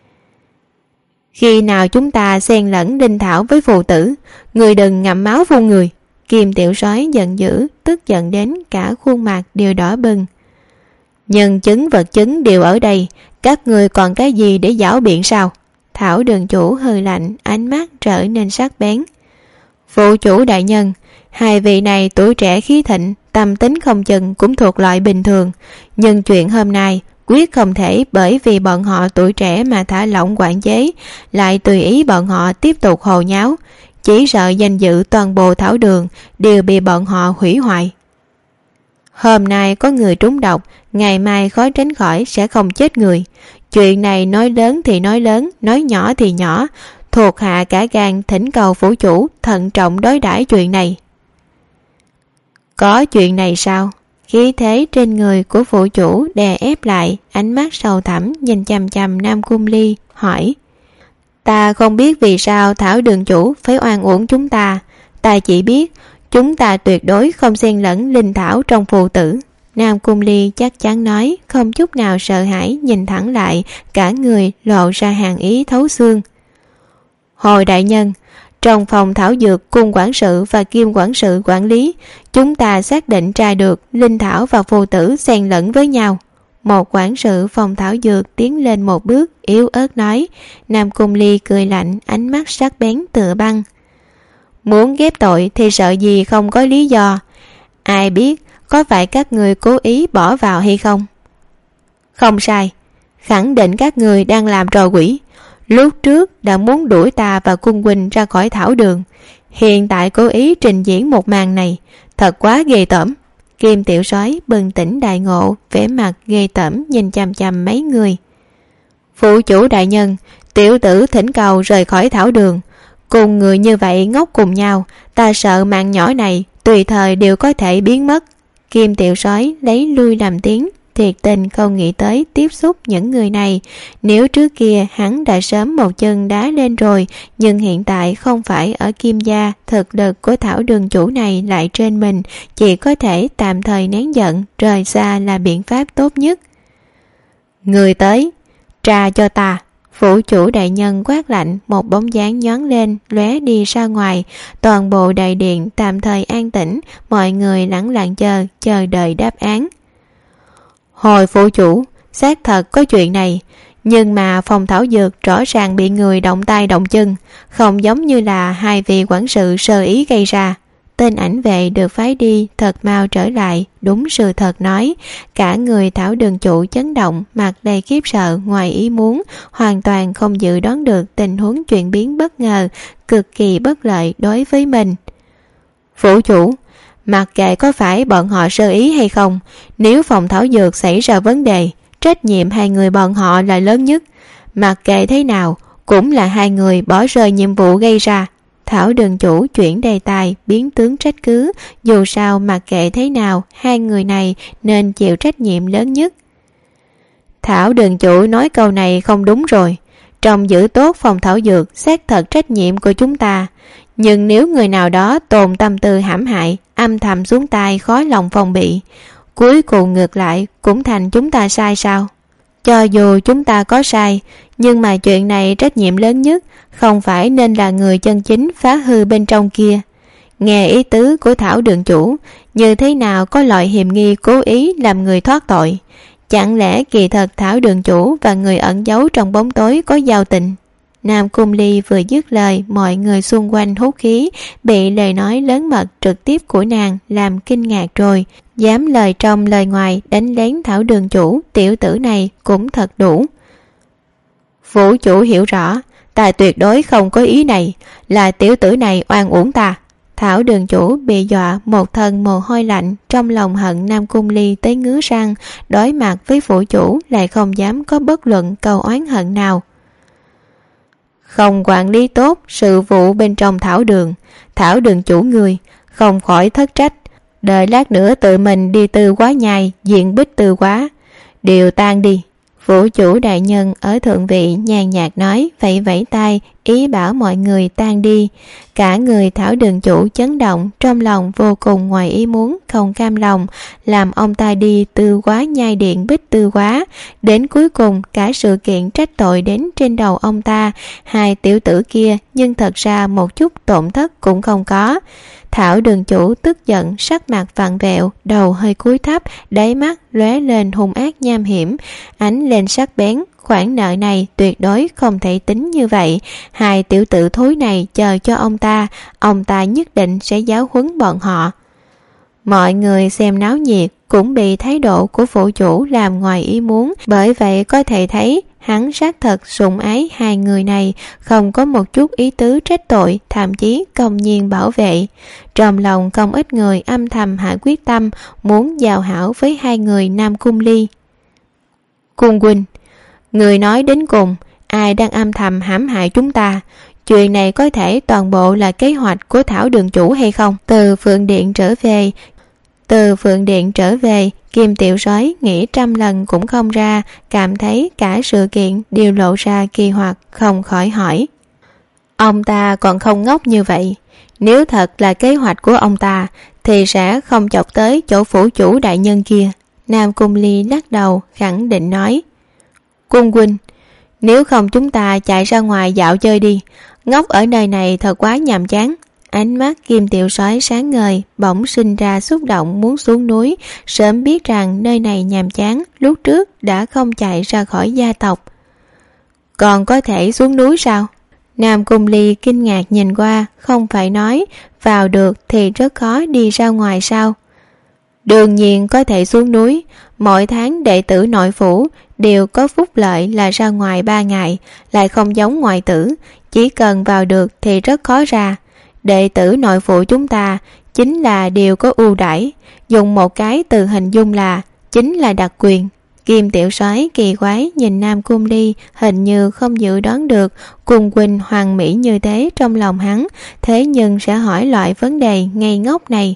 Khi nào chúng ta xen lẫn đinh thảo với phụ tử, người đừng ngậm máu phun người. Kim tiểu sói giận dữ, tức giận đến cả khuôn mặt đều đỏ bừng. Nhân chứng vật chứng đều ở đây, các người còn cái gì để giảo biện sao? Thảo đường chủ hừ lạnh, ánh mắt trở nên sắc bén. Phụ chủ đại nhân, hai vị này tuổi trẻ khí thịnh, tâm tính không chừng cũng thuộc loại bình thường, nhưng chuyện hôm nay quyết không thể bởi vì bọn họ tuổi trẻ mà thả lỏng quản chế, lại tùy ý bọn họ tiếp tục hồ nháo, chỉ sợ danh dự toàn bộ thảo đường đều bị bọn họ hủy hoại. Hôm nay có người trúng độc, ngày mai khó tránh khỏi sẽ không chết người. Chuyện này nói lớn thì nói lớn, nói nhỏ thì nhỏ, thuộc hạ cả gan thỉnh cầu phủ chủ thận trọng đối đãi chuyện này. Có chuyện này sao? Khí thế trên người của phụ chủ đè ép lại, ánh mắt sâu thẳm nhìn chằm chằm Nam Cung Ly, hỏi: ta không biết vì sao Thảo đường chủ phải oan uổng chúng ta, ta chỉ biết chúng ta tuyệt đối không xen lẫn linh thảo trong phụ tử. Nam Cung Ly chắc chắn nói, không chút nào sợ hãi, nhìn thẳng lại, cả người lộ ra hàn ý thấu xương. Hồi đại nhân, trong phòng thảo dược cung quản sự và kim quản sự quản lý, chúng ta xác định tra được linh thảo và phù tử xen lẫn với nhau. Một quản sự phòng thảo dược tiến lên một bước, yếu ớt nói. Nam Cung Ly cười lạnh, ánh mắt sắc bén tựa băng. Muốn ghép tội thì sợ gì không có lý do. Ai biết có phải các người cố ý bỏ vào hay không? Không sai, khẳng định các người đang làm trò quỷ. Lúc trước đã muốn đuổi ta và cung huynh ra khỏi thảo đường, hiện tại cố ý trình diễn một màn này, thật quá ghê tởm. Kim tiểu sói bừng tỉnh đại ngộ, vẻ mặt ghê tởm nhìn chằm chằm mấy người. Phụ chủ đại nhân, tiểu tử thỉnh cầu rời khỏi thảo đường. Cùng người như vậy ngốc cùng nhau, ta sợ mạng nhỏ này tùy thời đều có thể biến mất. Kim tiểu sói lấy lui làm tiếng, thiệt tình không nghĩ tới tiếp xúc những người này. Nếu trước kia hắn đã sớm một chân đá lên rồi, nhưng hiện tại không phải ở Kim gia, thực lực của thảo đường chủ này lại trên mình, chỉ có thể tạm thời nén giận, rời xa là biện pháp tốt nhất. Người tới, tra cho ta. Phủ chủ đại nhân quát lạnh, một bóng dáng nhón lên, lóe đi ra ngoài. Toàn bộ đại điện tạm thời an tĩnh, mọi người lẳng lặng chờ đợi đáp án. Hồi phủ chủ, xác thật có chuyện này, nhưng mà phòng thảo dược rõ ràng bị người động tay động chân, không giống như là hai vị quản sự sơ ý gây ra. Tên ảnh vệ được phái đi thật mau trở lại, đúng sự thật nói. Cả người thảo đường chủ chấn động, mặt đầy khiếp sợ, ngoài ý muốn, hoàn toàn không dự đoán được tình huống chuyển biến bất ngờ, cực kỳ bất lợi đối với mình. Phủ chủ, mặc kệ có phải bọn họ sơ ý hay không, nếu phòng thảo dược xảy ra vấn đề, trách nhiệm hai người bọn họ là lớn nhất. Mặc kệ thế nào, cũng là hai người bỏ rơi nhiệm vụ gây ra. Thảo đường chủ chuyển đề tài, biến tướng trách cứ, dù sao mặc kệ thế nào, hai người này nên chịu trách nhiệm lớn nhất. Thảo đường chủ nói câu này không đúng rồi. Trong giữ tốt phòng thảo dược, xác thật trách nhiệm của chúng ta. Nhưng nếu người nào đó tồn tâm tư hãm hại, âm thầm xuống tay khó lòng phòng bị, cuối cùng ngược lại cũng thành chúng ta sai sao? Cho dù chúng ta có sai, nhưng mà chuyện này trách nhiệm lớn nhất không phải nên là người chân chính phá hư bên trong kia. Nghe ý tứ của Thảo đường chủ, như thế nào có loại hiềm nghi cố ý làm người thoát tội? Chẳng lẽ kỳ thật Thảo đường chủ và người ẩn giấu trong bóng tối có giao tình? Nam Cung Ly vừa dứt lời, mọi người xung quanh hút khí, bị lời nói lớn mật trực tiếp của nàng làm kinh ngạc rồi. Dám lời trong lời ngoài đánh lén Thảo đường chủ, tiểu tử này cũng thật đủ. Phủ chủ hiểu rõ, ta tuyệt đối không có ý này, là tiểu tử này oan uổng ta. Thảo đường chủ bị dọa một thân mồ hôi lạnh, trong lòng hận Nam Cung Ly tới ngứa răng, đối mặt với phủ chủ lại không dám có bất luận câu oán hận nào. Không quản lý tốt sự vụ bên trong Thảo đường chủ người, không khỏi thất trách, đợi lát nữa tự mình đi Tư Quá nhai diện bích Tư Quá, đều tan đi. Phủ chủ đại nhân ở thượng vị nhàn nhạt nói, vẫy vẫy tay ý bảo mọi người tan đi. Cả người Thảo đường chủ chấn động, trong lòng vô cùng ngoài ý muốn, không cam lòng, làm ông ta đi Tư Quá nhai điện bích Tư Quá. Đến cuối cùng cả sự kiện trách tội đến trên đầu ông ta. Hai tiểu tử kia nhưng thật ra một chút tổn thất cũng không có. Thảo đường chủ tức giận, sắc mặt vặn vẹo, đầu hơi cúi thấp, đáy mắt lóe lên hung ác nham hiểm, ánh lên sắc bén. Khoản nợ này tuyệt đối không thể tính như vậy. Hai tiểu tử thối này chờ cho ông ta nhất định sẽ giáo huấn bọn họ. Mọi người xem náo nhiệt cũng bị thái độ của phủ chủ làm ngoài ý muốn, bởi vậy có thể thấy hắn xác thật sủng ái hai người này, không có một chút ý tứ trách tội, thậm chí công nhiên bảo vệ. Trong lòng không ít người âm thầm hạ quyết tâm muốn giao hảo với hai người Nam Cung Ly. Cung huynh, người nói đến cùng ai đang âm thầm hãm hại chúng ta? Chuyện này có thể toàn bộ là kế hoạch của Thảo đường chủ hay không? Từ Phượng Điện trở về, Kim tiểu sói nghĩ trăm lần cũng không ra, cảm thấy cả sự kiện đều lộ ra kỳ hoặc, không khỏi hỏi. Ông ta còn không ngốc như vậy, nếu thật là kế hoạch của ông ta thì sẽ không chọc tới chỗ phủ chủ đại nhân kia. Nam Cung Ly lắc đầu khẳng định nói, Cung huynh, nếu không chúng ta chạy ra ngoài dạo chơi đi, ngốc ở nơi này thật quá nhàm chán. Ánh mắt Kim tiểu sói sáng ngời, bỗng sinh ra xúc động muốn xuống núi. Sớm biết rằng nơi này nhàm chán, lúc trước đã không chạy ra khỏi gia tộc. Còn có thể xuống núi sao? Nam Cung Ly kinh ngạc nhìn qua, không phải nói vào được thì rất khó đi ra ngoài sao? Đương nhiên có thể xuống núi. Mỗi tháng đệ tử nội phủ đều có phúc lợi là ra ngoài 3 ngày, lại không giống ngoại tử, chỉ cần vào được thì rất khó ra. Đệ tử nội phụ chúng ta chính là đều có ưu đãi, dùng một cái từ hình dung là chính là đặc quyền. Kim tiểu soái kỳ quái nhìn Nam Cung Ly, hình như không dự đoán được Cung huynh hoàng mỹ như thế trong lòng hắn, thế nhưng sẽ hỏi loại vấn đề ngây ngốc này.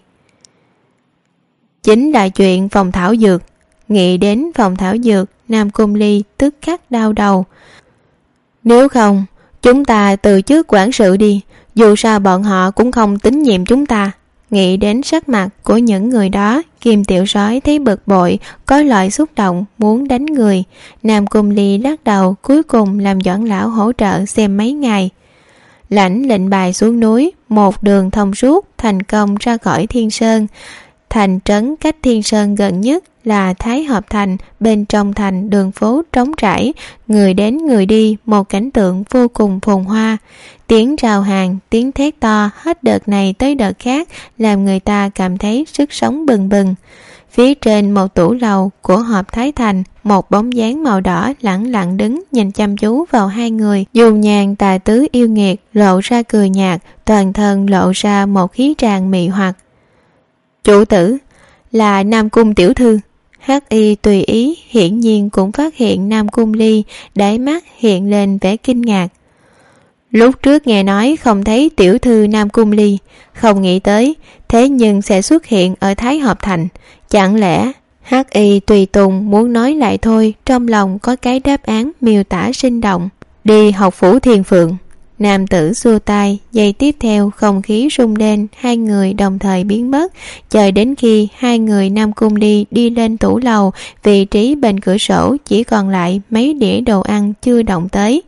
Chính là chuyện phòng thảo dược. Nghĩ đến phòng thảo dược, Nam Cung Ly tức khắc đau đầu. Nếu không chúng ta từ chức quản sự đi, dù sao bọn họ cũng không tín nhiệm chúng ta. Nghĩ đến sắc mặt của những người đó, Kim tiểu sói thấy bực bội, có loại xúc động muốn đánh người. Nam Cung Ly lắc đầu, cuối cùng làm Doãn lão hỗ trợ xem mấy ngày. Lãnh lệnh bài xuống núi, một đường thông suốt, thành công ra khỏi Thiên Sơn. Thành trấn cách Thiên Sơn gần nhất là Thái Hợp Thành, bên trong thành đường phố trống trải, người đến người đi, một cảnh tượng vô cùng phồn hoa. Tiếng rào hàng, tiếng thét to hết đợt này tới đợt khác, làm người ta cảm thấy sức sống bừng bừng. Phía trên một tủ lầu của Hợp Thái Thành, một bóng dáng màu đỏ lẳng lặng đứng nhìn chăm chú vào hai người, dùng nhàn tà tứ yêu nghiệt, lộ ra cười nhạt, toàn thân lộ ra một khí tràng mị hoặc. Chủ tử là Nam Cung tiểu thư. Hắc Y tùy ý hiển nhiên cũng phát hiện Nam Cung Ly, đáy mắt hiện lên vẻ kinh ngạc. Lúc trước nghe nói không thấy tiểu thư Nam Cung Ly, không nghĩ tới thế nhưng sẽ xuất hiện ở Thái Hợp Thành. Chẳng lẽ Hắc Y tùy tùng muốn nói lại thôi, trong lòng có cái đáp án miêu tả sinh động. Đi học phủ Thiên Phượng. Nam tử xua tay, giây tiếp theo không khí rung lên, hai người đồng thời biến mất, chờ đến khi hai người Nam Cung Ly đi lên tủ lầu, vị trí bên cửa sổ chỉ còn lại mấy đĩa đồ ăn chưa động tới.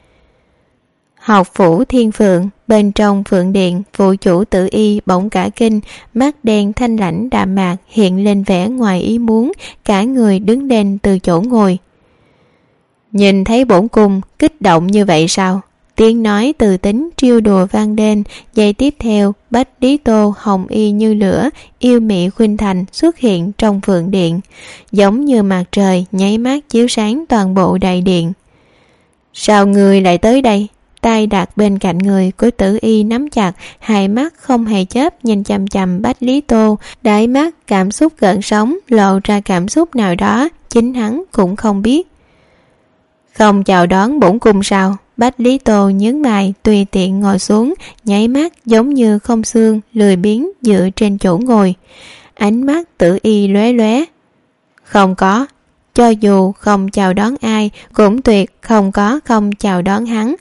Học phủ Thiên Phượng, bên trong Phượng Điện, phụ chủ Tử Y bỗng cả kinh, mắt đen thanh lãnh đạm mạc hiện lên vẻ ngoài ý muốn, cả người đứng lên từ chỗ ngồi. Nhìn thấy bổn cung kích động như vậy sao? Tiếng nói từ tính trêu đùa vang lên, giây tiếp theo Bách Lý Tô hồng y như lửa, yêu mị khuynh thành xuất hiện trong Phượng Điện, giống như mặt trời nháy mắt chiếu sáng toàn bộ đại điện. Sao người lại tới đây? Tay đặt bên cạnh người của Tử Y nắm chặt, hai mắt không hề chớp nhìn chằm chằm Bách Lý Tô, đáy mắt cảm xúc gợn sóng, lộ ra cảm xúc nào đó chính hắn cũng không biết. Không chào đón bổn cung sao? Bách Lý Tô nhướng mày tùy tiện ngồi xuống, nháy mắt giống như không xương, lười biếng dựa trên chỗ ngồi. Ánh mắt Tử Y lóe lóe. Không có, cho dù không chào đón ai cũng tuyệt không có không chào đón hắn.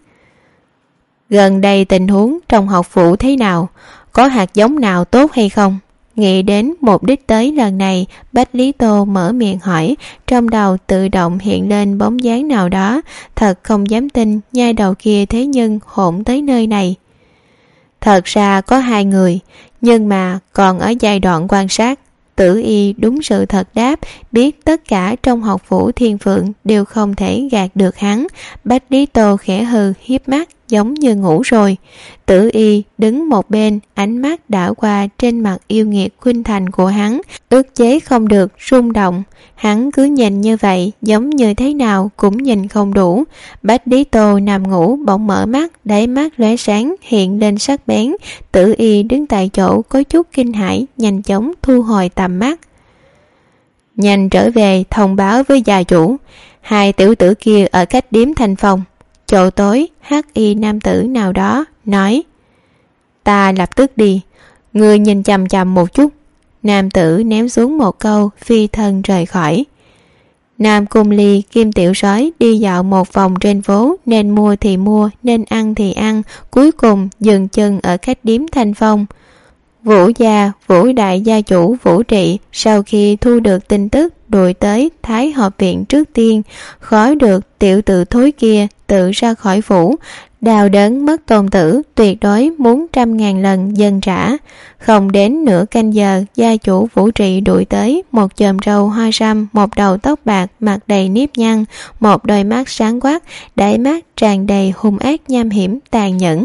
Gần đây tình huống trong học phủ thế nào? Có hạt giống nào tốt hay không? Nghĩ đến mục đích tới lần này, Bách Lý Tô mở miệng hỏi, trong đầu tự động hiện lên bóng dáng nào đó, thật không dám tin nhai đầu kia thế nhưng hỗn tới nơi này. Thật ra có hai người, nhưng mà còn ở giai đoạn quan sát. Tử Y đúng sự thật đáp, biết tất cả trong học phủ Thiên Phượng đều không thể gạt được hắn. Bách Lý Tô khẽ hừ hiếp mắt giống như ngủ rồi. Tử Y đứng một bên, ánh mắt đảo qua trên mặt yêu nghiệt khuynh thành của hắn, ức chế không được rung động. Hắn cứ nhìn như vậy, giống như thế nào cũng nhìn không đủ. Bách Lý Tô nằm ngủ bỗng mở mắt, đáy mắt lóe sáng hiện lên sắc bén. Tử Y đứng tại chỗ có chút kinh hãi, nhanh chóng thu hồi tầm mắt. Nhanh trở về thông báo với gia chủ, hai tiểu tử kia ở cách điếm Thanh Phong. Chỗ tối, hắc y nam tử nào đó nói, ta lập tức đi, người nhìn chằm chằm một chút. Nam tử ném xuống một câu, phi thân rời khỏi. Nam Cung Ly kim tiểu sói đi dạo một vòng trên phố, nên mua thì mua, nên ăn thì ăn, cuối cùng dừng chân ở cách điếm Thanh Phong. Vũ gia, Vũ đại gia chủ Vũ Trị sau khi thu được tin tức đuổi tới Thái Học viện trước tiên, khó được tiểu tử thối kia tự ra khỏi phủ, đau đớn mất tôn tử, tuyệt đối muốn 100.000 lần dâng trả. Không đến nửa canh giờ, gia chủ Vũ Trị đuổi tới, một chòm râu hoa râm, một đầu tóc bạc, mặt đầy nếp nhăn, một đôi mắt sáng quắc, đáy mắt tràn đầy hung ác nham hiểm tàn nhẫn.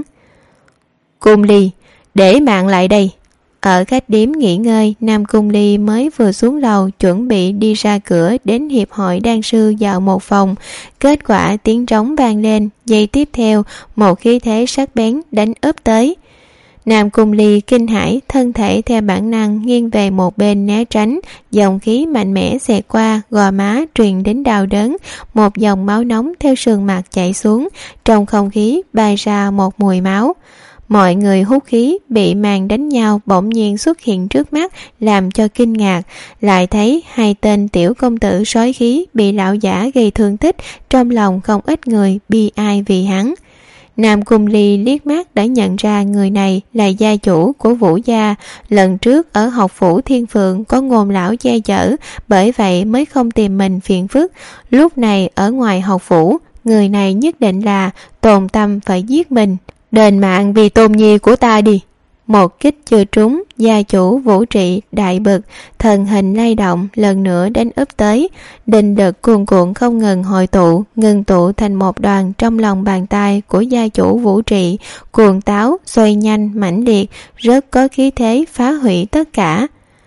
Cung Ly, để mạng lại đây. Ở khách điếm nghỉ ngơi, Nam Cung Ly mới vừa xuống lầu chuẩn bị đi ra cửa đến hiệp hội đan sư dạo một phòng. Kết quả tiếng trống vang lên, giây tiếp theo một khí thế sắc bén đánh úp tới. Nam Cung Ly kinh hãi, thân thể theo bản năng nghiêng về một bên né tránh, dòng khí mạnh mẽ xẹt qua gò má truyền đến đau đớn, một dòng máu nóng theo sườn mặt chảy xuống, trong không khí bay ra một mùi máu. Mọi người hút khí bị màn đánh nhau bỗng nhiên xuất hiện trước mắt, làm cho kinh ngạc, lại thấy hai tên tiểu công tử sói khí bị lão giả gây thương tích, trong lòng không ít người bi ai vì hắn. Nam Cung Ly liếc mắt đã nhận ra người này là gia chủ của Vũ gia, lần trước ở học phủ Thiên Phượng có Ngôn lão che chở, bởi vậy mới không tìm mình phiền phức. Lúc này ở ngoài học phủ, người này nhất định là tồn tâm phải giết mình. Đền mạng vì Tôn nhi của ta đi. Một kích chưa trúng, gia chủ Vũ Trị đại bực, thần hình lay động lần nữa đánh úp tới, định lực cuồn cuộn không ngừng hội tụ, ngừng tụ thành một đoàn trong lòng bàn tay của gia chủ Vũ Trị, cuồng táo xoay nhanh mãnh liệt, rất có khí thế phá hủy tất cả.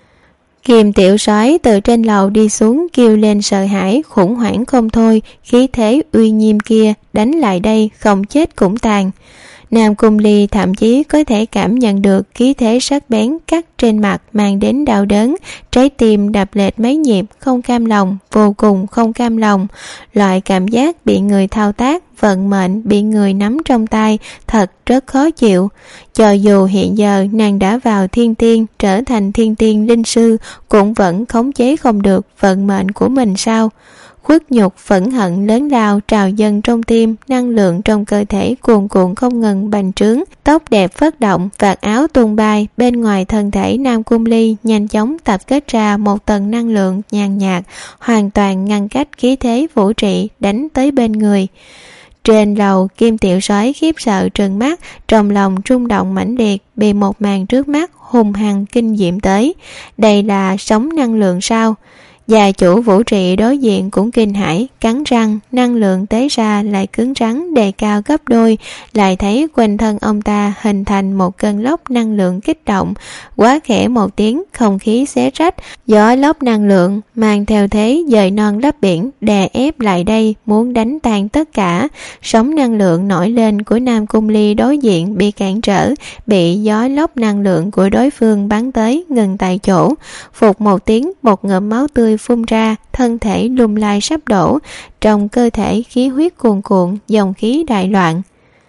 Kim tiểu sói từ trên lầu đi xuống kêu lên sợ hãi khủng hoảng không thôi, khí thế uy nghiêm kia đánh lại đây không chết cũng tàn. Nam Cung Ly thậm chí có thể cảm nhận được khí thế sắc bén cắt trên mặt mang đến đau đớn, trái tim đập lệch mấy nhịp, không cam lòng, vô cùng không cam lòng. Loại cảm giác bị người thao tác, vận mệnh bị người nắm trong tay thật rất khó chịu. Cho dù hiện giờ nàng đã vào thiên tiên, trở thành thiên tiên linh sư, cũng vẫn khống chế không được vận mệnh của mình sao? Khuất nhục phẫn hận lớn lao trào dâng trong tim, năng lượng trong cơ thể cuồn cuộn không ngừng bành trướng, tóc đẹp phất động, vạt áo tung bay. Bên ngoài thân thể Nam Cung Ly nhanh chóng tập kết ra một tầng năng lượng nhàn nhạt, hoàn toàn ngăn cách khí thế vũ trị đánh tới bên người. Trên lầu, Kim Tiểu Soái khiếp sợ trừng mắt, trong lòng rung động mãnh liệt, bị một màn trước mắt hung hăng kinh diệm tới. Đây là sóng năng lượng sao? Gia chủ vũ trị đối diện cũng kinh hãi, cắn răng, năng lượng tế ra lại cứng rắn đề cao gấp đôi, lại thấy quanh thân ông ta hình thành một cơn lốc năng lượng kích động, quá khẽ một tiếng, không khí xé rách, gió lốc năng lượng mang theo thế dời non lấp biển, đè ép lại đây, muốn đánh tan tất cả. Sóng năng lượng nổi lên của Nam Cung Ly đối diện bị cản trở, bị gió lốc năng lượng của đối phương bắn tới, ngừng tại chỗ. Phụt một tiếng, một ngụm máu tươi phun ra, thân thể lung lay sắp đổ, trong cơ thể khí huyết cuồn cuộn, dòng khí đại loạn.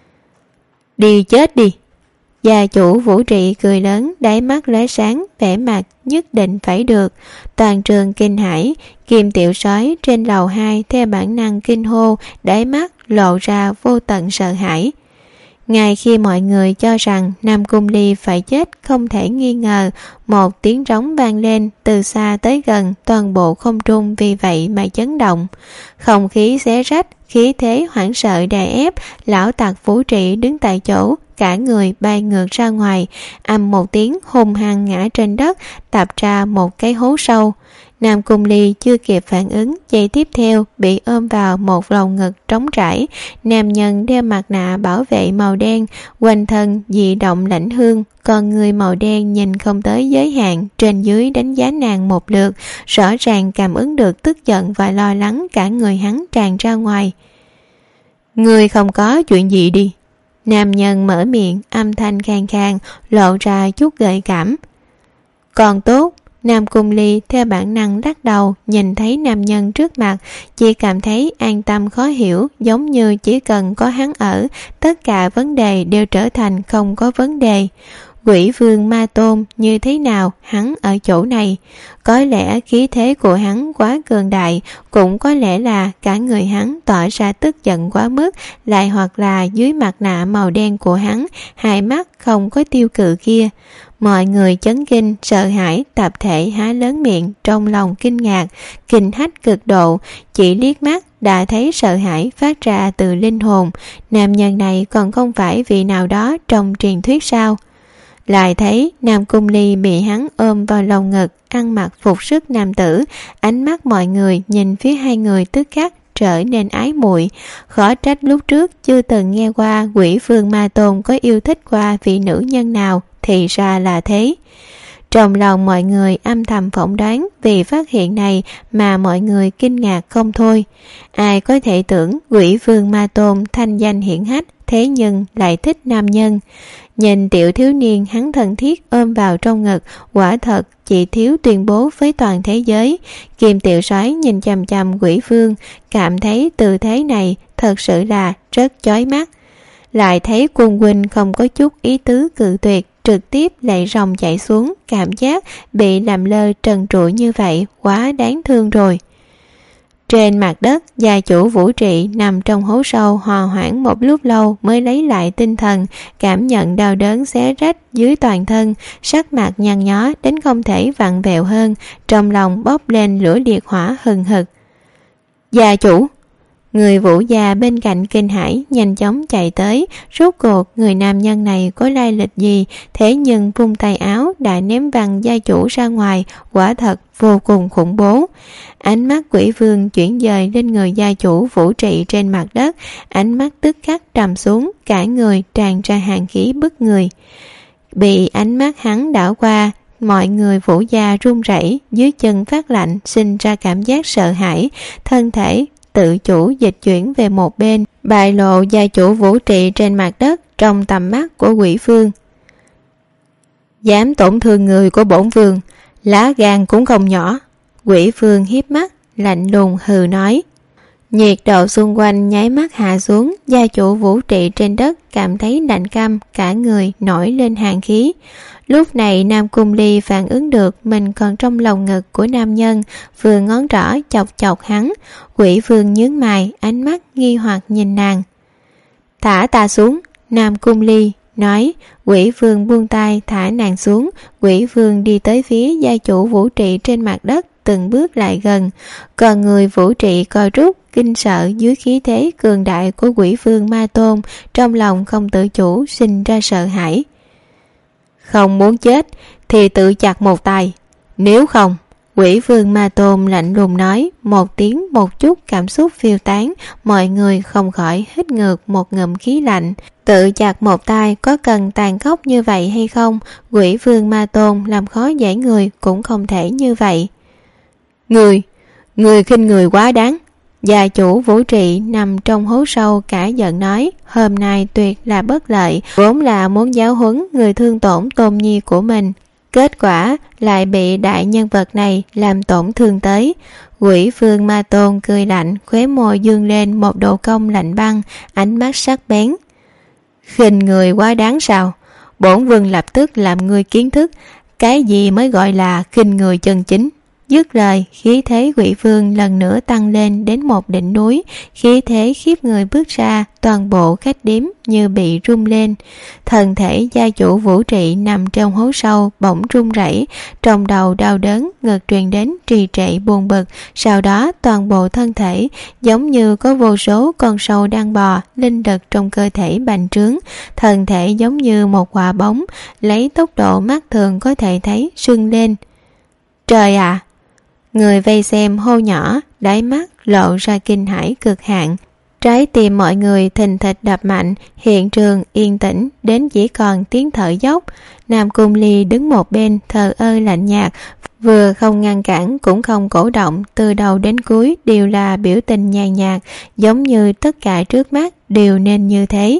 Đi chết đi! Gia chủ vũ trị cười lớn, đáy mắt lóe sáng, vẻ mặt nhất định phải được. Toàn trường kinh hãi, Kim Tiểu Soái trên lầu 2 theo bản năng kinh hô, đáy mắt lộ ra vô tận sợ hãi. Ngay khi mọi người cho rằng Nam Cung Ly phải chết không thể nghi ngờ, một tiếng trống vang lên từ xa tới gần, toàn bộ không trung vì vậy mà chấn động. Không khí xé rách, khí thế hoảng sợ đè ép, lão tặc vũ trị đứng tại chỗ, cả người bay ngược ra ngoài, ầm một tiếng hung hăng ngã trên đất, tập ra một cái hố sâu. Nam Cung Ly chưa kịp phản ứng, giây tiếp theo bị ôm vào một lồng ngực trống trải. Nam nhân đeo mặt nạ bảo vệ màu đen, quanh thân dị động lãnh hương, còn người màu đen nhìn không tới giới hạn, trên dưới đánh giá nàng một lượt, rõ ràng cảm ứng được tức giận và lo lắng cả người hắn tràn ra ngoài. Người không có chuyện gì đi. Nam nhân mở miệng, âm thanh khàn khàn, lộ ra chút gợi cảm. Còn tốt. Nam Cung Ly theo bản năng lắc đầu, nhìn thấy nam nhân trước mặt, chỉ cảm thấy an tâm khó hiểu, giống như chỉ cần có hắn ở, tất cả vấn đề đều trở thành không có vấn đề. Quỷ vương Ma Tôn như thế nào hắn ở chỗ này? Có lẽ khí thế của hắn quá cường đại, cũng có lẽ là cả người hắn tỏ ra tức giận quá mức, lại hoặc là dưới mặt nạ màu đen của hắn, hai mắt không có tiêu cự kia. Mọi người chấn kinh, sợ hãi, tập thể há lớn miệng, trong lòng kinh ngạc, kinh hách cực độ, chỉ liếc mắt đã thấy sợ hãi phát ra từ linh hồn. Nam nhân này còn không phải vị nào đó trong truyền thuyết sao? Lại thấy Nam Cung Ly bị hắn ôm vào lồng ngực, ăn mặc phục sức nam tử, ánh mắt mọi người nhìn phía hai người tức khắc trở nên ái muội. Khó trách lúc trước chưa từng nghe qua Quỷ Vương Ma Tôn có yêu thích qua vị nữ nhân nào, thì ra là thế. Trong lòng mọi người âm thầm phỏng đoán, vì phát hiện này mà mọi người kinh ngạc không thôi. Ai có thể tưởng Quỷ Vương Ma Tôn thanh danh hiển hách, thế nhưng lại thích nam nhân. Nhìn tiểu thiếu niên hắn thân thiết ôm vào trong ngực, quả thật chỉ thiếu tuyên bố với toàn thế giới. Kim Tiểu Soái nhìn chằm chằm Quỷ Vương, cảm thấy tư thế này thật sự là rất chói mắt. Lại thấy quân huynh không có chút ý tứ cự tuyệt, trực tiếp lệ ròng chạy xuống, cảm giác bị làm lơ trần trụi như vậy quá đáng thương rồi. Trên mặt đất, gia chủ vũ trị nằm trong hố sâu hòa hoãn một lúc lâu mới lấy lại tinh thần, cảm nhận đau đớn xé rách dưới toàn thân, sắc mặt nhăn nhó đến không thể vặn vẹo hơn, trong lòng bốc lên lửa liệt hỏa hừng hực. Gia chủ! Người vũ gia bên cạnh kinh hãi nhanh chóng chạy tới, rốt cuộc người nam nhân này có lai lịch gì, thế nhưng vung tay áo đã ném văng gia chủ ra ngoài, quả thật vô cùng khủng bố. Ánh mắt Quỷ Vương chuyển dời lên người gia chủ vũ trị trên mặt đất, ánh mắt tức khắc trầm xuống, cả người tràn ra hàn khí bức người. Bị ánh mắt hắn đảo qua, mọi người vũ gia run rẩy, dưới chân phát lạnh, sinh ra cảm giác sợ hãi, thân thể tự chủ dịch chuyển về một bên, bại lộ gia chủ vũ trị trên mặt đất trong tầm mắt của Quỷ Vương. Dám tổn thương người của bổn vương, lá gan cũng không nhỏ. Quỷ Vương hiếp mắt lạnh lùng hừ nói. Nhiệt độ xung quanh nháy mắt hạ xuống, gia chủ Vũ Trị trên đất cảm thấy lạnh căm, cả người nổi lên hàn khí. Lúc này Nam Cung Ly phản ứng được mình còn trong lồng ngực của nam nhân, vừa ngón trỏ chọc chọc hắn. Quỷ vương nhướng mày, ánh mắt nghi hoặc nhìn nàng. Thả ta xuống, Nam Cung Ly nói. Quỷ vương buông tay thả nàng xuống. Quỷ vương đi tới phía gia chủ Vũ Trị trên mặt đất, từng bước lại gần. Còn người Vũ Trị co rút, kinh sợ dưới khí thế cường đại của quỷ vương Ma Tôn, trong lòng không tự chủ sinh ra sợ hãi. Không muốn chết thì tự chặt một tay, nếu không. Quỷ vương Ma Tôn lạnh lùng nói, một tiếng một chút cảm xúc phiêu tán, mọi người không khỏi hít ngược một ngụm khí lạnh. Tự chặt một tay có cần tàn khốc như vậy hay không? Quỷ vương Ma Tôn làm khó dễ người cũng không thể như vậy. Người khinh người quá đáng. Gia chủ Vũ Trị nằm trong hố sâu cả giận nói, hôm nay tuyệt là bất lợi, vốn là muốn giáo huấn người thương tổn Tôn Nhi của mình, kết quả lại bị đại nhân vật này làm tổn thương tới. Quỷ vương Ma Tôn cười lạnh, khóe môi dương lên một độ cong lạnh băng, ánh mắt sắc bén. Khinh người quá đáng sao? Bổn vương lập tức làm ngươi kiến thức cái gì mới gọi là khinh người chân chính. Dứt lời, khí thế quỷ vương lần nữa tăng lên đến một đỉnh núi, khí thế khiếp người bước ra, toàn bộ khách điếm như bị rung lên. Thân thể gia chủ Vũ Trị nằm trong hố sâu bỗng run rẩy, trong đầu đau đớn, ngực truyền đến trì trệ buồn bực, sau đó toàn bộ thân thể giống như có vô số con sâu đang bò, linh lực trong cơ thể bành trướng, thân thể giống như một quả bóng, lấy tốc độ mắt thường có thể thấy sưng lên. Trời ạ! Người vây xem hô nhỏ, đáy mắt lộ ra kinh hãi cực hạn. Trái tim mọi người thình thịch đập mạnh, hiện trường yên tĩnh đến chỉ còn tiếng thở dốc. Nam Cung Ly đứng một bên thờ ơ lạnh nhạt, vừa không ngăn cản cũng không cổ động, từ đầu đến cuối đều là biểu tình nhàn nhạt, giống như tất cả trước mắt đều nên như thế.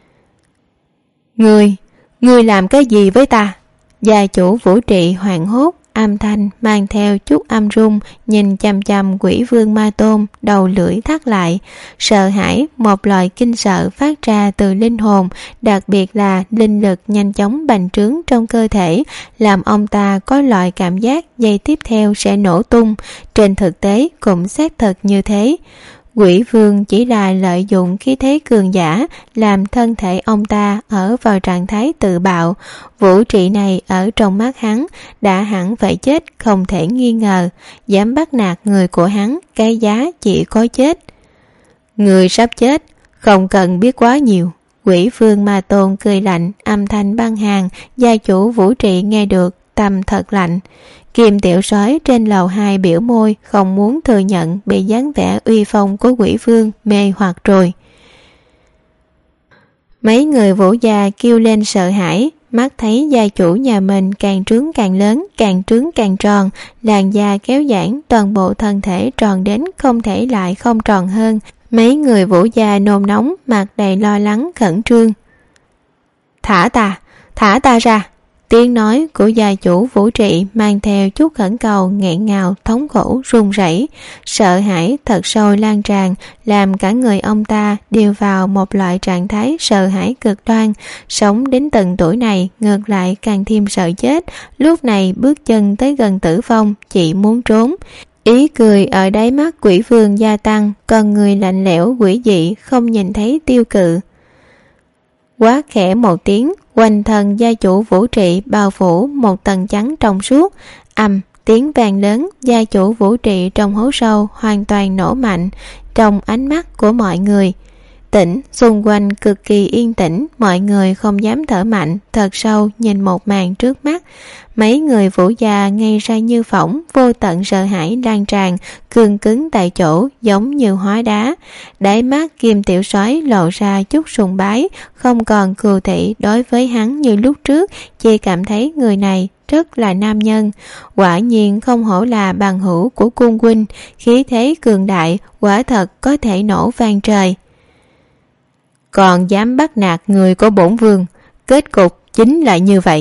Ngươi làm cái gì với ta? Gia chủ Vũ Trị hoảng hốt, âm thanh mang theo chút âm rung, nhìn chằm chằm quỷ vương Ma Tôn, đầu lưỡi thắt lại. Sợ hãi, một loại kinh sợ phát ra từ linh hồn, đặc biệt là linh lực nhanh chóng bành trướng trong cơ thể, làm ông ta có loại cảm giác giây tiếp theo sẽ nổ tung. Trên thực tế cũng xác thực như thế. Quỷ vương chỉ là lợi dụng khí thế cường giả làm thân thể ông ta ở vào trạng thái tự bạo. Vũ Trị này ở trong mắt hắn đã hẳn phải chết không thể nghi ngờ, dám bắt nạt người của hắn, cái giá chỉ có chết. Người sắp chết, không cần biết quá nhiều. Quỷ vương Ma Tôn cười lạnh, âm thanh băng hàn. Gia chủ Vũ Trị nghe được, tâm thật lạnh. Kim tiểu sói trên lầu 2 biểu môi, không muốn thừa nhận bị dáng vẻ uy phong của quỷ vương mê hoặc rồi. Mấy người Vũ gia kêu lên sợ hãi, mắt thấy gia chủ nhà mình càng trướng càng lớn, càng trướng càng tròn, làn da kéo giãn, toàn bộ thân thể tròn đến không thể lại không tròn hơn. Mấy người Vũ gia nôn nóng, mặt đầy lo lắng khẩn trương. Thả ta ra! Tiếng nói của gia chủ Vũ Trị mang theo chút khẩn cầu, nghẹn ngào, thống khổ, run rẩy. Sợ hãi thật sâu lan tràn, làm cả người ông ta đều vào một loại trạng thái sợ hãi cực đoan. Sống đến từng tuổi này, ngược lại càng thêm sợ chết. Lúc này bước chân tới gần tử vong, chỉ muốn trốn. Ý cười ở đáy mắt quỷ vương gia tăng, con người lạnh lẽo quỷ dị, không nhìn thấy tiêu cự. Quát khẽ một tiếng, quanh thân gia chủ Vũ Trị bao phủ một tầng trắng trong suốt. Tiếng vang lớn, gia chủ Vũ Trị trong hố sâu hoàn toàn nổ mạnh trong ánh mắt của mọi người. Xung quanh cực kỳ yên tĩnh, mọi người không dám thở mạnh, thật sâu nhìn một màn trước mắt. Mấy người Vũ gia ngây ra như phỏng, vô tận sợ hãi lan tràn, cương cứng tại chỗ giống như hóa đá. Đáy mắt Kim tiểu sói lộ ra chút sùng bái, không còn cừu thị đối với hắn như lúc trước, chỉ cảm thấy người này rất là nam nhân. Quả nhiên không hổ là bằng hữu của cung huynh, khí thế cường đại, quả thật có thể nổ vang trời. Còn dám bắt nạt người của bổn vương, kết cục chính là như vậy.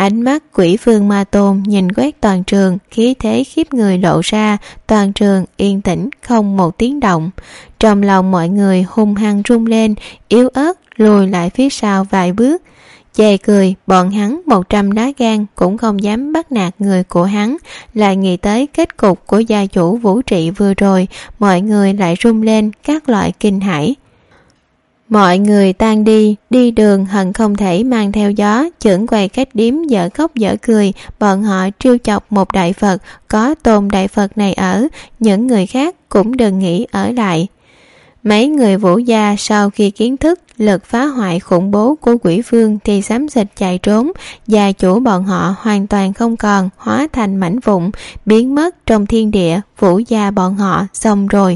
Ánh mắt quỷ vương Ma Tôn nhìn quét toàn trường, khí thế khiếp người lộ ra, toàn trường yên tĩnh không một tiếng động. Trong lòng mọi người hung hăng rung lên, yếu ớt lùi lại phía sau vài bước. Chê cười, bọn hắn 100 lá gan cũng không dám bắt nạt người của hắn. Lại nghĩ tới kết cục của gia chủ Vũ Trị vừa rồi, mọi người lại rung lên các loại kinh hãi. Mọi người tan đi, đi đường hận không thể mang theo gió, chưởng quầy cách điếm dở khóc dở cười. Bọn họ trêu chọc một đại Phật, có tôn đại Phật này ở, những người khác cũng đừng nghĩ ở lại. Mấy người Vũ gia sau khi kiến thức lực phá hoại khủng bố của quỷ vương thì xám xịt chạy trốn. Gia chủ bọn họ hoàn toàn không còn, hóa thành mảnh vụn, biến mất trong thiên địa. Vũ gia bọn họ xong rồi.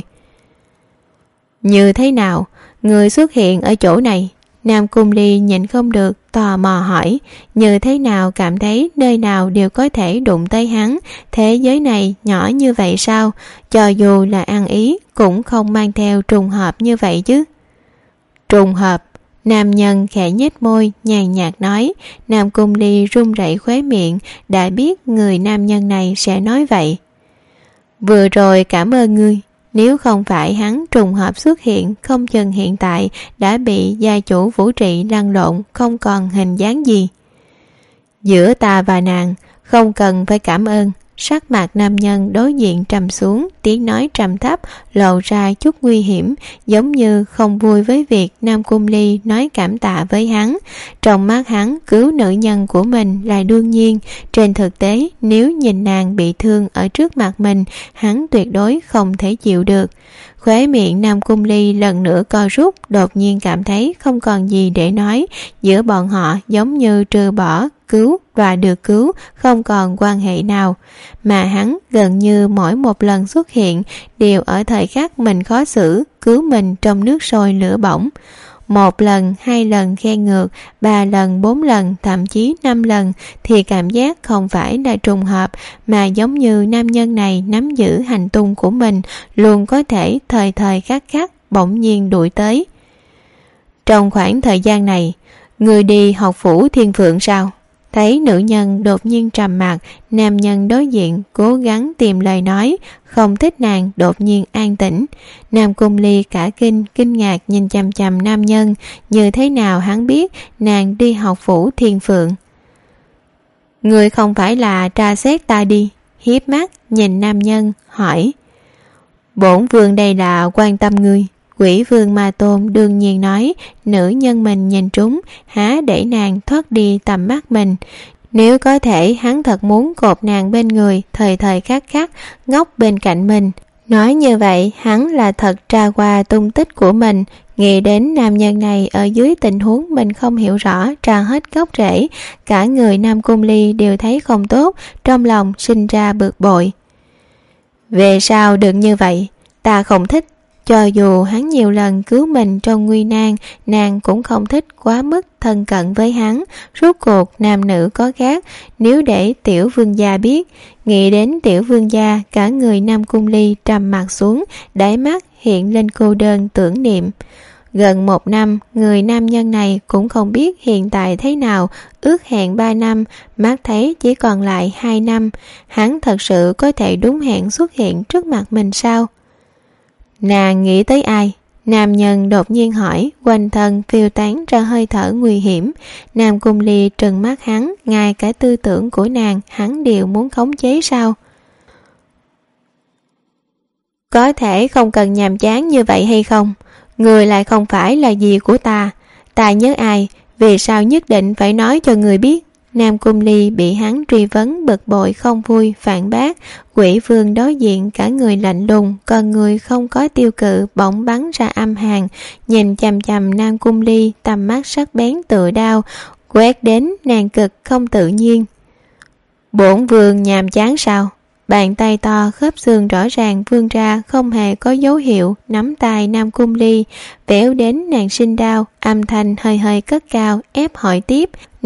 Như thế nào? Người xuất hiện ở chỗ này? Nam Cung Ly nhìn không được, tò mò hỏi. Như thế nào cảm thấy nơi nào đều có thể đụng tới hắn? Thế giới này nhỏ như vậy sao? Cho dù là ăn ý cũng không mang theo trùng hợp như vậy chứ. Trùng hợp? Nam nhân khẽ nhếch môi, nhàn nhạt nói. Nam Cung Ly run rẩy khóe miệng, đã biết người nam nhân này sẽ nói vậy. Vừa rồi cảm ơn ngươi. Nếu không phải hắn trùng hợp xuất hiện, không chừng hiện tại đã bị gia chủ Vũ Trị lăn lộn, không còn hình dáng gì. Giữa ta và nàng, không cần phải cảm ơn. Sắc mặt nam nhân đối diện trầm xuống, tiếng nói trầm thấp, lộ ra chút nguy hiểm, giống như không vui với việc Nam Cung Ly nói cảm tạ với hắn. Trong mắt hắn, cứu nữ nhân của mình là đương nhiên. Trên thực tế, nếu nhìn nàng bị thương ở trước mặt mình, hắn tuyệt đối không thể chịu được. Khóe miệng Nam Cung Ly lần nữa co rút, đột nhiên cảm thấy không còn gì để nói. Giữa bọn họ giống như trừ bỏ cứu và được cứu, không còn quan hệ nào. Mà hắn gần như mỗi một lần xuất hiện đều ở thời khắc mình khó xử, cứu mình trong nước sôi lửa bỏng. 1 lần, 2 lần khen ngược, 3 lần, 4 lần, thậm chí 5 lần thì cảm giác không phải là trùng hợp, mà giống như nam nhân này nắm giữ hành tung của mình, luôn có thể thời thời khắc khắc bỗng nhiên đuổi tới. Trong khoảng thời gian này, người đi học phủ Thiên Phượng sao? Thấy nữ nhân đột nhiên trầm mặc, nam nhân đối diện cố gắng tìm lời nói, không thích nàng đột nhiên an tĩnh. Nam Cung Ly cả kinh ngạc nhìn chằm chằm nam nhân, như thế nào hắn biết nàng đi học phủ Thiên Phượng. Người không phải là tra xét ta đi? Hiếp mắt nhìn nam nhân hỏi. Bổn vương đây là quan tâm ngươi. Quỷ vương Ma Tôn đương nhiên nói, nữ nhân mình nhìn trúng, há để nàng thoát đi tầm mắt mình. Nếu có thể, hắn thật muốn cột nàng bên người, thời thời khắc khắc ngốc bên cạnh mình. Nói như vậy, hắn là thật tra qua tung tích của mình. Nghĩ đến nam nhân này ở dưới tình huống mình không hiểu rõ, tra hết gốc rễ. Cả người Nam Cung Ly đều thấy không tốt, trong lòng sinh ra bực bội. Về sao được như vậy? Ta không thích. Cho dù hắn nhiều lần cứu mình trong nguy nan, nàng cũng không thích quá mức thân cận với hắn. Rốt cuộc nam nữ có khác, nếu để tiểu vương gia biết. Nghĩ đến tiểu vương gia, cả người Nam Cung Ly trầm mặt xuống, đáy mắt hiện lên cô đơn tưởng niệm. Gần 1 năm, người nam nhân này cũng không biết hiện tại thế nào, ước hẹn 3 năm, mắt thấy chỉ còn lại 2 năm. Hắn thật sự có thể đúng hẹn xuất hiện trước mặt mình sao? Nàng nghĩ tới ai? Nam nhân đột nhiên hỏi, quanh thân phiêu tán ra hơi thở nguy hiểm. Nam Cung Ly trừng mắt hắn, ngay cả tư tưởng của nàng hắn đều muốn khống chế sao? Có thể không cần nhàm chán như vậy hay không? Người lại không phải là gì của ta. Ta nhớ ai? Vì sao nhất định phải nói cho người biết? Nam Cung Ly bị hắn truy vấn bực bội không vui, phản bác. Quỷ vương đối diện cả người lạnh lùng, còn người không có tiêu cự bỗng bắn ra âm hàn, nhìn chằm chằm Nam Cung Ly, tầm mắt sắc bén tựa đao, quét đến nàng cực không tự nhiên. Bổn vương nhàm chán sao? Bàn tay to khớp xương rõ ràng vươn ra, không hề có dấu hiệu, nắm tay Nam Cung Ly, véo đến nàng sinh đau, âm thanh hơi hơi cất cao, ép hỏi tiếp.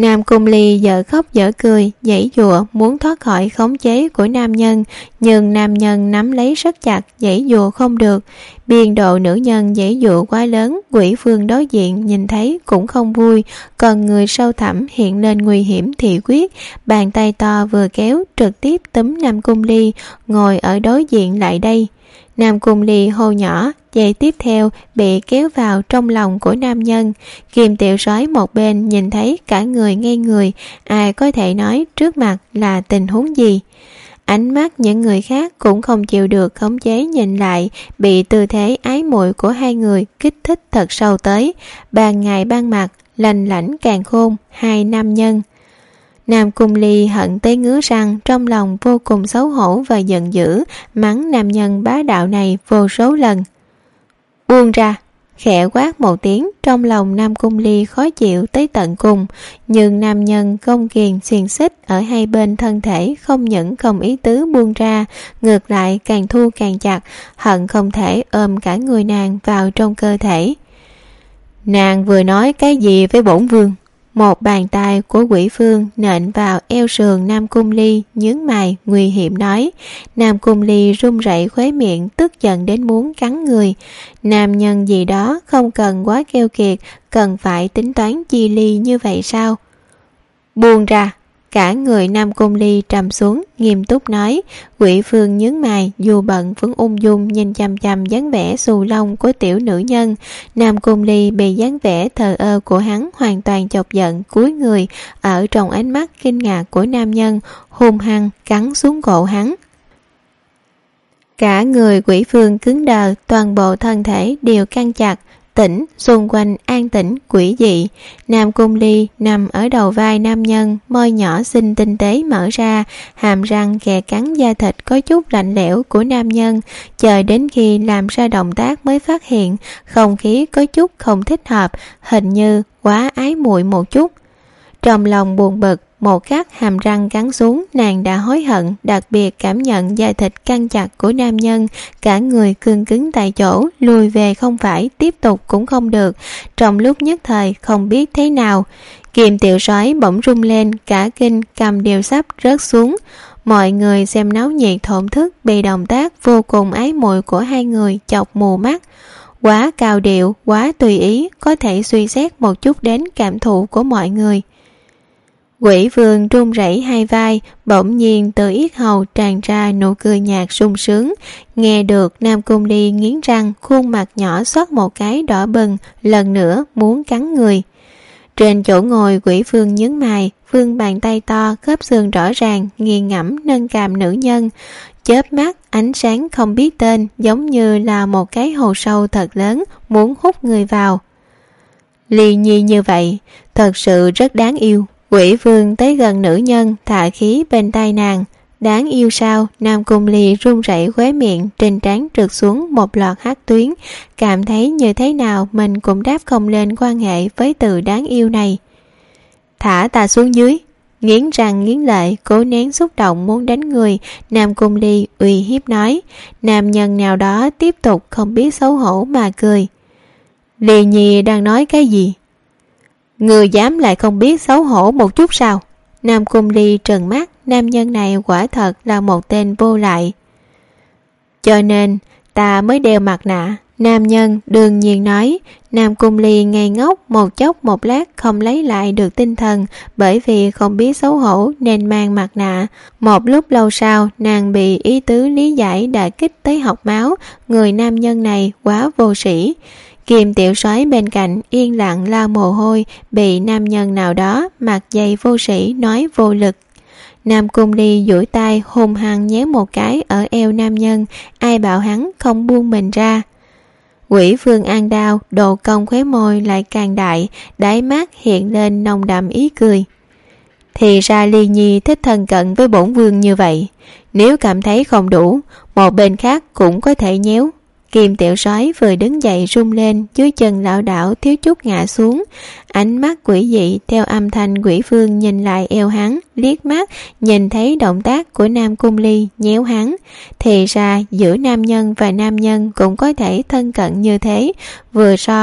Nam Cung Ly dở khóc dở cười, giãy giụa muốn thoát khỏi khống chế của nam nhân, nhưng nam nhân nắm lấy rất chặt, giãy giụa không được. Biên độ nữ nhân giãy giụa quá lớn, Quỷ Phương đối diện nhìn thấy cũng không vui, còn người sâu thẳm hiện lên nguy hiểm thị quyết, bàn tay to vừa kéo trực tiếp túm Nam Cung Ly ngồi ở đối diện lại đây. Nam Cung Ly hô nhỏ, giây tiếp theo bị kéo vào trong lòng của nam nhân. Kim Tiểu Soái một bên nhìn thấy cả người ngây người, ai có thể nói trước mặt là tình huống gì. Ánh mắt những người khác cũng không chịu được khống chế nhìn lại, bị tư thế ái muội của hai người kích thích thật sâu tới. Ban ngày ban mặt, lành lãnh càng khôn, hai nam nhân. Nam Cung Ly hận tới ngứa răng, trong lòng vô cùng xấu hổ và giận dữ, mắng nam nhân bá đạo này vô số lần. Buông ra, khẽ quát một tiếng, trong lòng Nam Cung Ly khó chịu tới tận cùng, nhưng nam nhân công kiền xiềng xích ở hai bên thân thể không những không ý tứ buông ra, ngược lại càng thu càng chặt, hận không thể ôm cả người nàng vào trong cơ thể. Nàng vừa nói cái gì với bổn vương? Một bàn tay của Quỷ Phương nện vào eo sườn Nam Cung Ly, nhướng mày nguy hiểm nói. Nam Cung Ly run rẩy khóe miệng, tức giận đến muốn cắn người. Nam nhân gì đó không cần quá keo kiệt, cần phải tính toán chi ly như vậy sao? Buông ra. Cả người Nam Cung Ly trầm xuống, nghiêm túc nói. Quỷ Phương nhướng mày, dù bận vẫn ung dung nhìn chăm chăm dáng vẻ xù lông của tiểu nữ nhân. Nam Cung Ly bị dáng vẻ thờ ơ của hắn hoàn toàn chọc giận, cúi người ở trong ánh mắt kinh ngạc của nam nhân, hung hăng cắn xuống cổ hắn. Cả người Quỷ Phương cứng đờ, toàn bộ thân thể đều căng chặt, tỉnh, xung quanh an tĩnh quỷ dị. Nam Cung Ly nằm ở đầu vai nam nhân, môi nhỏ xinh tinh tế mở ra, hàm răng kè cắn da thịt có chút lạnh lẽo của nam nhân. Chờ đến khi làm ra động tác mới phát hiện không khí có chút không thích hợp, hình như quá ái muội một chút. Trong lòng buồn bực, một khắc hàm răng cắn xuống, nàng đã hối hận, đặc biệt cảm nhận da thịt căng chặt của nam nhân, cả người cương cứng tại chỗ, lùi về không phải, tiếp tục cũng không được. Trong lúc nhất thời không biết thế nào, Kim Tiểu Soái bỗng rung lên, cả kinh cầm đều sắp rớt xuống. Mọi người xem náo nhiệt thổn thức bị động tác vô cùng ái muội của hai người chọc mù mắt. Quá cao điệu, quá tùy ý, có thể suy xét một chút đến cảm thụ của mọi người. Quỷ Vương run rẩy hai vai, bỗng nhiên từ yết hầu tràn ra nụ cười nhạt sung sướng. Nghe được Nam Cung Ly nghiến răng, khuôn mặt nhỏ xoát một cái đỏ bừng, lần nữa muốn cắn người. Trên chỗ ngồi Quỷ Vương nhướng mày, vươn bàn tay to, khớp xương rõ ràng, nghiền ngẫm nâng cằm nữ nhân. Chớp mắt, ánh sáng không biết tên, giống như là một cái hồ sâu thật lớn, muốn hút người vào. Ly Nhi như vậy, thật sự rất đáng yêu. Quỷ Vương tới gần nữ nhân, thả khí bên tai nàng. Đáng yêu sao? Nam Cung Ly run rẩy khóe miệng, trên trán trượt xuống một loạt hắc tuyến, cảm thấy như thế nào mình cũng đáp không lên quan hệ với từ đáng yêu này. Thả ta xuống dưới. Nghiến răng nghiến lợi, cố nén xúc động muốn đánh người, Nam Cung Ly uy hiếp nói. Nam nhân nào đó tiếp tục không biết xấu hổ mà cười. Ly Nhi đang nói cái gì? Người dám lại không biết xấu hổ một chút sao? Nam Cung Ly trừng mắt, nam nhân này quả thật là một tên vô lại. Cho nên ta mới đeo mặt nạ. Nam nhân đương nhiên nói. Nam Cung Ly ngây ngốc một chốc một lát không lấy lại được tinh thần, bởi vì không biết xấu hổ nên mang mặt nạ. Một lúc lâu sau, nàng bị ý tứ lý giải đả kích tới học máu. Người nam nhân này quá vô sĩ. Kim Tiểu Soái bên cạnh yên lặng lau mồ hôi, bị nam nhân nào đó mặt dày vô sĩ nói vô lực. Nam Cung Ly duỗi tay hung hăng nhéo một cái ở eo nam nhân, ai bảo hắn không buông mình ra. Quỷ Vương ăn đau, độ cong khóe môi lại càng đại, đáy mắt hiện lên nồng đậm ý cười. Thì ra Ly Nhi thích thân cận với bổn vương như vậy, nếu cảm thấy không đủ, một bên khác cũng có thể nhéo. Kim Tiểu Soái vừa đứng dậy rung lên, dưới chân lảo đảo thiếu chút ngã xuống. Ánh mắt quỷ dị theo âm thanh Quỷ Vương nhìn lại eo hắn, liếc mắt nhìn thấy động tác của Nam Cung Ly nhéo hắn. Thì ra giữa nam nhân và nam nhân cũng có thể thân cận như thế. Vừa so,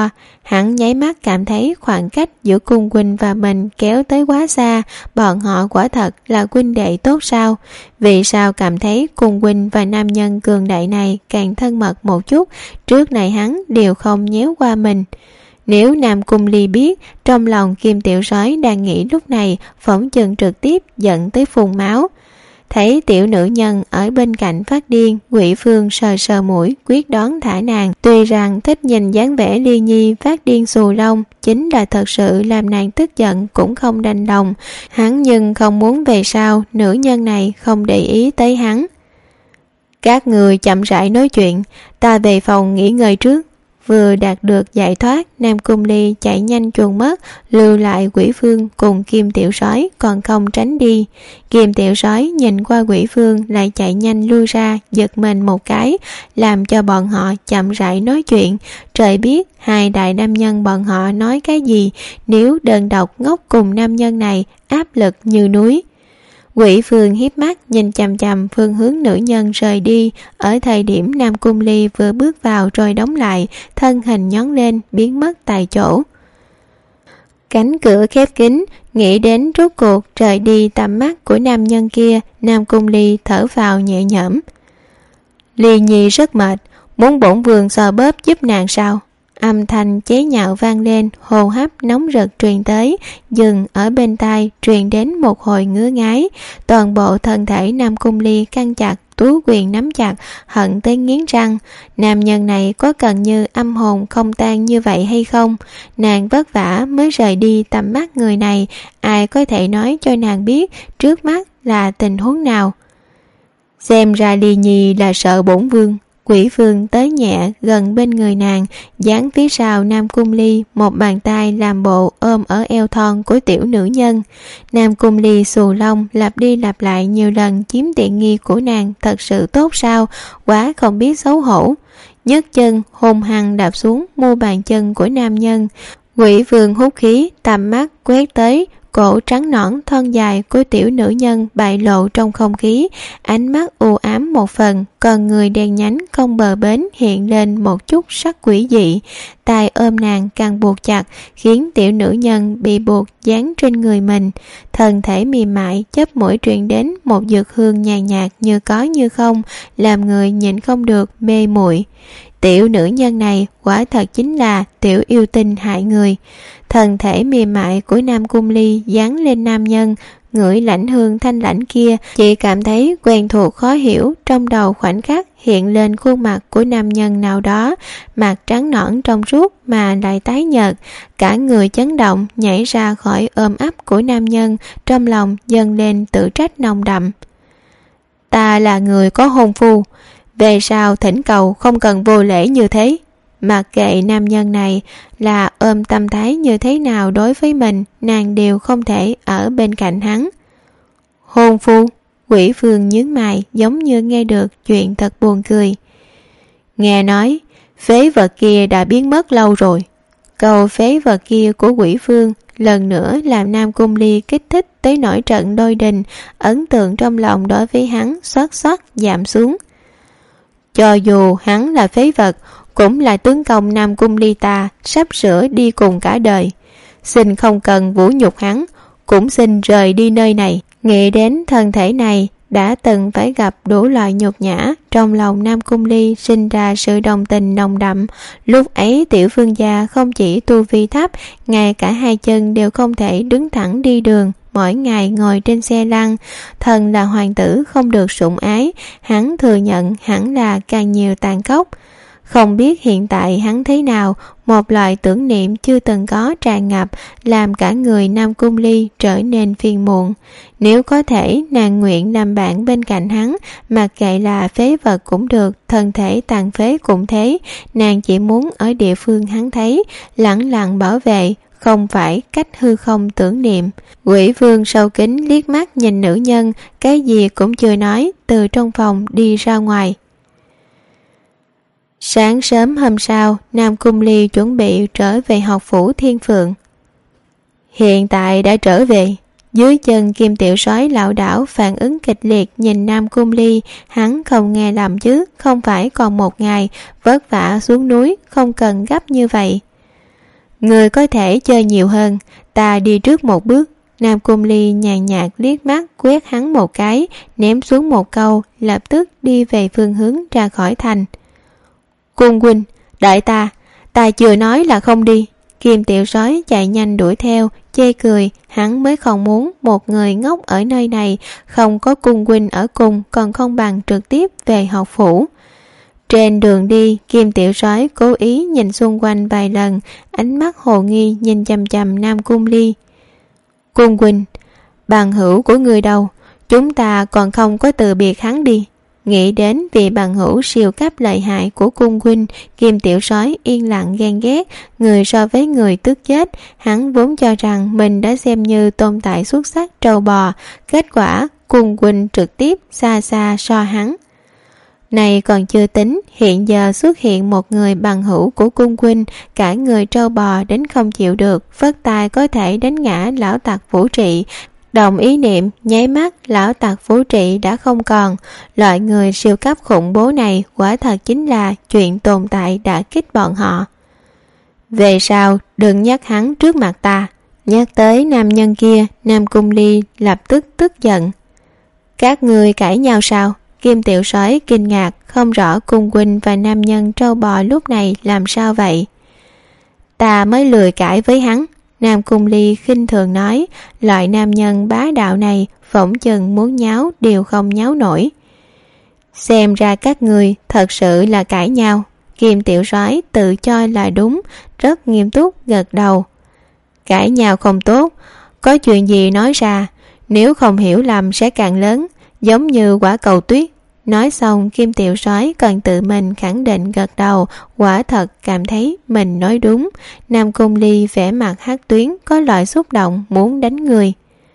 Hắn nháy mắt cảm thấy khoảng cách giữa cung huynh và mình kéo tới quá xa. Bọn họ quả thật là huynh đệ tốt sao? Vì sao cảm thấy cung huynh và nam nhân cường đại này càng thân mật một chút, trước này hắn đều không nhéo qua mình? Nếu Nam Cung Ly biết, trong lòng Kim Tiểu Sói đang nghĩ lúc này, phỏng chừng trực tiếp giận tới phun máu. Thấy tiểu nữ nhân ở bên cạnh phát điên, Ngụy Phương sờ sờ mũi quyết đoán thả nàng. Tuy rằng thích nhìn dáng vẻ Ly Nhi phát điên xù lông, chính là thật sự làm nàng tức giận cũng không đành lòng. Hắn nhưng không muốn về sau nữ nhân này không để ý tới hắn. Các người chậm rãi nói chuyện, ta về phòng nghỉ ngơi trước. Vừa đạt được giải thoát, Nam Cung Ly chạy nhanh chuồn mất, lưu lại Quỷ Phương cùng Kim Tiểu Sói còn không tránh đi. Kim Tiểu Sói nhìn qua Quỷ Phương lại chạy nhanh lui ra, giật mình một cái, làm cho bọn họ chậm rãi nói chuyện. Trời biết hai đại nam nhân bọn họ nói cái gì, nếu đơn độc ngốc cùng nam nhân này áp lực như núi. Quỷ Phương hiếp mắt nhìn chằm chằm phương hướng nữ nhân rời đi. Ở thời điểm Nam Cung Ly vừa bước vào rồi đóng lại, thân hình nhón lên biến mất tại chỗ. Cánh cửa khép kín, nghĩ đến rốt cuộc rời đi tầm mắt của nam nhân kia, Nam Cung Ly thở vào nhẹ nhõm. Ly Nhi rất mệt, muốn bổn vương xoa bóp giúp nàng sao? Âm thanh chế nhạo vang lên, hô hấp nóng rực truyền tới, dừng ở bên tai, truyền đến một hồi ngứa ngáy. Toàn bộ thân thể Nam Cung Ly căng chặt, tú quyền nắm chặt, hận tới nghiến răng. Nam nhân này có cần như âm hồn không tan như vậy hay không? Nàng vất vả mới rời đi tầm mắt người này, ai có thể nói cho nàng biết trước mắt là tình huống nào? Xem ra Ly Nhi là sợ bổn vương. Quỷ Phương tới nhẹ gần bên người nàng, dán phía sau Nam Cung Ly, một bàn tay làm bộ ôm ở eo thon của tiểu nữ nhân. Nam Cung Ly xù lông lặp đi lặp lại nhiều lần chiếm tiện nghi của nàng, thật sự tốt sao? Quá không biết xấu hổ. Nhấc chân hung hăng đạp xuống mu bàn chân của nam nhân. Quỷ Phương hút khí, tầm mắt quét tới cổ trắng nõn thon dài của tiểu nữ nhân bại lộ trong không khí, ánh mắt u ám một phần, còn người đen nhánh không bờ bến hiện lên một chút sắc quỷ dị. Tay ôm nàng càng buộc chặt, khiến tiểu nữ nhân bị buộc dán trên người mình. Thân thể mềm mại chớp mũi truyền đến một dược hương nhàn nhạt như có như không, làm người nhịn không được mê muội. Tiểu nữ nhân này quả thật chính là tiểu yêu tinh hại người. Thân thể mềm mại của Nam Cung Ly dán lên nam nhân, ngửi lãnh hương thanh lãnh kia, chỉ cảm thấy quen thuộc khó hiểu. Trong đầu khoảnh khắc hiện lên khuôn mặt của nam nhân nào đó, mặt trắng nõn trong suốt mà lại tái nhợt, cả người chấn động nhảy ra khỏi ôm ấp của nam nhân, trong lòng dâng lên tự trách nồng đậm. Ta là người có hôn phu, về sau thỉnh cầu không cần vô lễ như thế. Mặc kệ nam nhân này là ôm tâm thái như thế nào đối với mình, nàng đều không thể ở bên cạnh hắn. Hôn phu? Quỷ Phương nhướng mày giống như nghe được chuyện thật buồn cười. Nghe nói phế vật kia đã biến mất lâu rồi. Câu phế vật kia của Quỷ Phương lần nữa làm Nam Cung Ly kích thích tới nổi trận đôi đình, ấn tượng trong lòng đối với hắn xót xót giảm xuống. Cho dù hắn là phế vật, cũng là tướng công Nam Cung Ly ta sắp sửa đi cùng cả đời. Xin không cần vũ nhục hắn, cũng xin rời đi nơi này. Nghĩ đến thân thể này đã từng phải gặp đủ loại nhục nhã, trong lòng Nam Cung Ly sinh ra sự đồng tình nồng đậm. Lúc ấy tiểu vương gia không chỉ tu vi thấp, ngay cả hai chân đều không thể đứng thẳng đi đường, mỗi ngày ngồi trên xe lăn. Thần là hoàng tử không được sủng ái, hắn thừa nhận hẳn là càng nhiều tàn khốc. Không biết hiện tại hắn thế nào, một loại tưởng niệm chưa từng có tràn ngập, làm cả người Nam Cung Ly trở nên phiền muộn. Nếu có thể, nàng nguyện làm bạn bên cạnh hắn, mặc kệ là phế vật cũng được, thân thể tàn phế cũng thế. Nàng chỉ muốn ở địa phương hắn thấy, lẳng lặng bảo vệ, không phải cách hư không tưởng niệm. Quỷ Vương sâu kính liếc mắt nhìn nữ nhân, cái gì cũng chưa nói, từ trong phòng đi ra ngoài. Sáng sớm hôm sau, Nam Cung Ly chuẩn bị trở về học phủ Thiên Phượng. Hiện tại đã trở về. Dưới chân Kim Tiểu Sói lảo đảo phản ứng kịch liệt nhìn Nam Cung Ly. Hắn không nghe lầm chứ, không phải còn một ngày, vất vả xuống núi, không cần gấp như vậy. Người có thể chơi nhiều hơn, ta đi trước một bước. Nam Cung Ly nhàn nhạt liếc mắt quét hắn một cái, ném xuống một câu, lập tức đi về phương hướng ra khỏi thành. Cung huynh, đợi ta chưa nói là không đi. Kim Tiểu Sói chạy nhanh đuổi theo, chê cười, hắn mới không muốn một người ngốc ở nơi này, không có cung huynh ở cùng còn không bằng trực tiếp về học phủ. Trên đường đi, Kim Tiểu Sói cố ý nhìn xung quanh vài lần, ánh mắt hồ nghi nhìn chằm chằm Nam Cung Ly. Cung huynh, bằng hữu của người đâu, chúng ta còn không có từ biệt hắn đi. Nghĩ đến vị bằng hữu siêu cấp lợi hại của cung huynh, Kim Tiểu Sói yên lặng ghen ghét, người so với người tức chết. Hắn vốn cho rằng mình đã xem như tồn tại xuất sắc trâu bò, kết quả cung huynh trực tiếp xa xa so hắn. Này còn chưa tính, hiện giờ xuất hiện một người bằng hữu của cung huynh, cả người trâu bò đến không chịu được, phất tay có thể đánh ngã lão tặc Vũ Trị. Đồng ý niệm, nháy mắt lão tặc Vũ Trị đã không còn. Loại người siêu cấp khủng bố này quả thật chính là chuyện tồn tại đã kích bọn họ. Về sau đừng nhắc hắn trước mặt ta. Nhắc tới nam nhân kia, Nam Cung Ly lập tức tức giận. Các ngươi cãi nhau sao? Kim Tiểu Sói kinh ngạc, không rõ cung huynh và nam nhân trâu bò lúc này làm sao vậy. Ta mới lười cãi với hắn. Nam Cung Ly khinh thường nói, loại nam nhân bá đạo này phỏng chừng muốn nháo đều không nháo nổi. Xem ra các người thật sự là cãi nhau. Kim Tiểu Sói tự cho là đúng, rất nghiêm túc gật đầu. Cãi nhau không tốt, có chuyện gì nói ra, nếu không hiểu lầm sẽ càng lớn, giống như quả cầu tuyết. Nói xong, Kim Tiểu Sói còn tự mình khẳng định gật đầu, quả thật cảm thấy mình nói đúng. Nam Cung Ly vẻ mặt hắc tuyến, có loại xúc động muốn đánh người.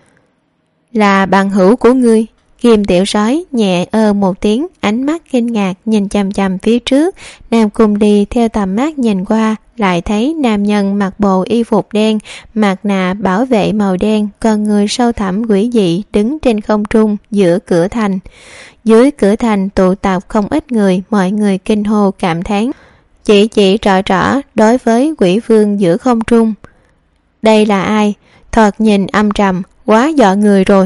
Là bằng hữu của ngươi. Kim Tiểu Sói nhẹ một tiếng, ánh mắt kinh ngạc nhìn chằm chằm phía trước. Nam Cung Ly theo tầm mắt nhìn qua, lại thấy nam nhân mặc bộ y phục đen, mặt nạ bảo vệ màu đen, con người sâu thẳm quỷ dị đứng trên không trung giữa cửa thành. Dưới cửa thành tụ tập không ít người, mọi người kinh hô cảm thán, chỉ trỏ đối với quỷ vương giữa không trung. Đây là ai? Thoạt nhìn âm trầm, quá dọa người rồi.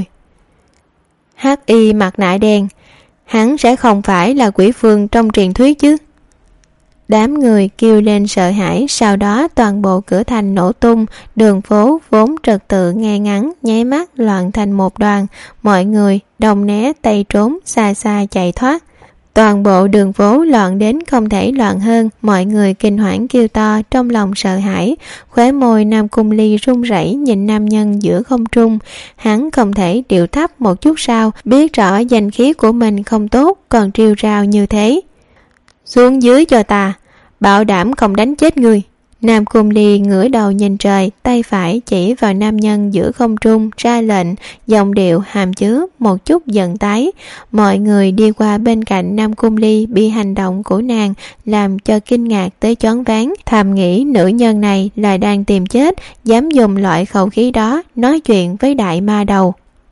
Hắc y mặt nạ đen, hắn sẽ không phải là quỷ vương trong truyền thuyết chứ? Đám người kêu lên sợ hãi, sau đó toàn bộ cửa thành nổ tung, đường phố vốn trật tự ngay ngắn nháy mắt loạn thành một đoàn, mọi người đồng né tay trốn xa xa chạy thoát. Toàn bộ đường phố loạn đến không thể loạn hơn, mọi người kinh hoảng kêu to trong lòng sợ hãi. Khóe môi Nam Cung Ly run rẩy nhìn nam nhân giữa không trung, hắn không thể điệu thấp một chút sao, biết rõ danh khí của mình không tốt còn triêu rao như thế. Xuống dưới cho ta, bảo đảm không đánh chết ngươi. Nam Cung Ly ngửa đầu nhìn trời, tay phải chỉ vào nam nhân giữa không trung ra lệnh, giọng điệu hàm chứa một chút giận tái. Mọi người đi qua bên cạnh Nam Cung Ly bị hành động của nàng làm cho kinh ngạc tới choáng váng, thầm nghĩ nữ nhân này là đang tìm chết, dám dùng loại khẩu khí đó nói chuyện với đại ma đầu.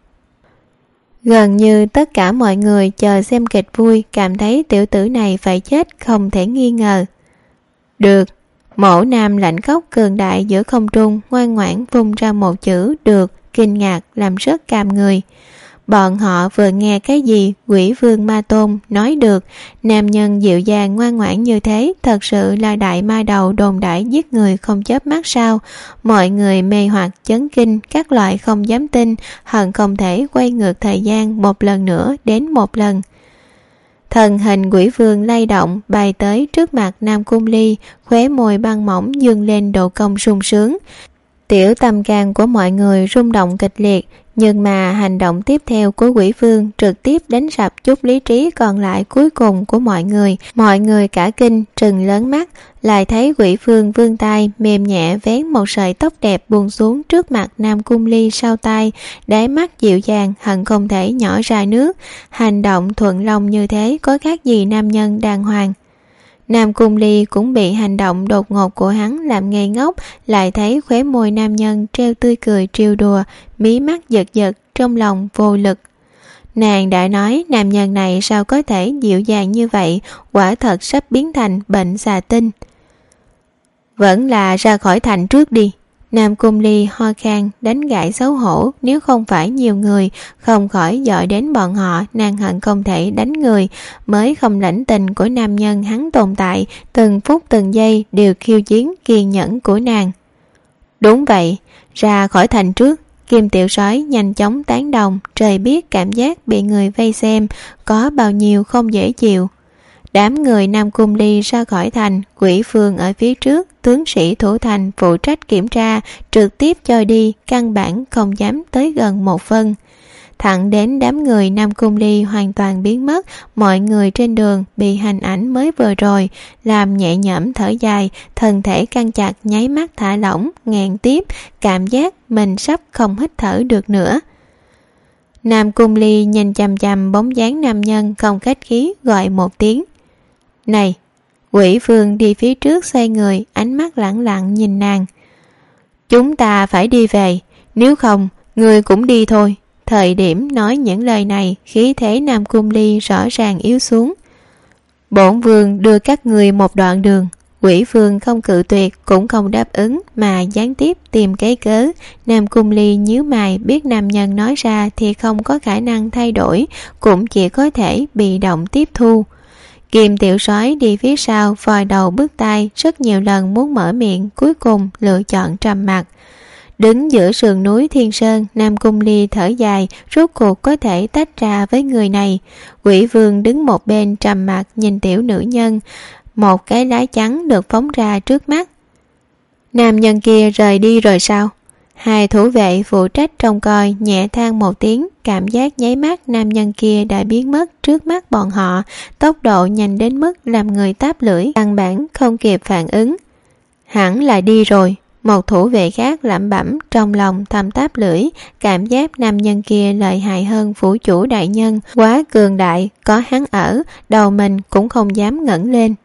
Gần như tất cả mọi người chờ xem kịch vui, cảm thấy tiểu tử này phải chết không thể nghi ngờ. Được. Mẫu nam lạnh khóc cường đại giữa không trung ngoan ngoãn vung ra một chữ được, kinh ngạc làm rất càm người. Bọn họ vừa nghe cái gì quỷ vương ma tôn nói được, nam nhân dịu dàng ngoan ngoãn như thế thật sự là đại ma đầu đồn đại giết người không chớp mắt sao? Mọi người mê hoặc chấn kinh, các loại không dám tin, hận không thể quay ngược thời gian một lần nữa đến một lần. Thần hình quỷ vương lay động bay tới trước mặt Nam Cung Ly, khóe môi băng mỏng dương lên độ cong sung sướng. Tiểu tâm can của mọi người rung động kịch liệt, nhưng mà hành động tiếp theo của quỷ vương trực tiếp đánh sập chút lý trí còn lại cuối cùng của mọi người. Mọi người cả kinh trừng lớn mắt, lại thấy quỷ vương vươn tay mềm nhẹ vén một sợi tóc đẹp buông xuống trước mặt Nam Cung Ly sau tai, đáy mắt dịu dàng hận không thể nhỏ ra nước. Hành động thuận lòng như thế có khác gì nam nhân đàng hoàng. Nam Cung Ly cũng bị hành động đột ngột của hắn làm ngây ngốc, lại thấy khóe môi nam nhân treo tươi cười trêu đùa, mí mắt giật giật, trong lòng vô lực. Nàng đã nói nam nhân này sao có thể dịu dàng như vậy, quả thật sắp biến thành bệnh xà tinh. Vẫn là ra khỏi thành trước đi. Nam Cung Ly ho khan đánh gãi xấu hổ, nếu không phải nhiều người không khỏi dọi đến bọn họ nàng hận không thể đánh người, mới không lãnh tình của nam nhân hắn tồn tại, từng phút từng giây đều khiêu chiến kiên nhẫn của nàng. Đúng vậy, ra khỏi thành trước. Kim Tiểu Soái nhanh chóng tán đồng, trời biết cảm giác bị người vây xem có bao nhiêu không dễ chịu. Đám người Nam Cung Ly ra khỏi thành, Quỷ Phương ở phía trước, tướng sĩ thủ thành phụ trách kiểm tra, trực tiếp cho đi, căn bản không dám tới gần một phân. Thẳng đến đám người Nam Cung Ly hoàn toàn biến mất, mọi người trên đường bị hình ảnh mới vừa rồi làm nhẹ nhõm thở dài, thân thể căng chặt nháy mắt thả lỏng, ngàn tiếp, cảm giác mình sắp không hít thở được nữa. Nam Cung Ly nhìn chằm chằm bóng dáng nam nhân không khách khí gọi một tiếng. Này! Quỷ Phương đi phía trước xoay người, ánh mắt lẳng lặng nhìn nàng. Chúng ta phải đi về, nếu không, người cũng đi thôi. Thời điểm nói những lời này, khí thế Nam Cung Ly rõ ràng yếu xuống. Bổn vương đưa các người một đoạn đường. Quỷ Phương không cự tuyệt cũng không đáp ứng mà gián tiếp tìm cái cớ. Nam Cung Ly nhíu mày, biết nam nhân nói ra thì không có khả năng thay đổi, cũng chỉ có thể bị động tiếp thu. Kim Tiểu Soái đi phía sau vòi đầu bước tay, rất nhiều lần muốn mở miệng, cuối cùng lựa chọn trầm mặc. Đứng giữa sườn núi Thiên Sơn, Nam Cung Ly thở dài, rốt cuộc có thể tách ra với người này. Quỷ Vương đứng một bên trầm mặc nhìn tiểu nữ nhân, một cái lá chắn được phóng ra trước mắt. Nam nhân kia rời đi rồi sao? Hai thủ vệ phụ trách trông coi nhẹ than một tiếng, cảm giác nháy mắt nam nhân kia đã biến mất trước mắt bọn họ, tốc độ nhanh đến mức làm người táp lưỡi, căn bản không kịp phản ứng. Hẳn là đi rồi. Một thủ vệ khác lẩm bẩm trong lòng thầm táp lưỡi, cảm giác nam nhân kia lợi hại hơn phủ chủ đại nhân, quá cường đại, có hắn ở, đầu mình cũng không dám ngẩng lên.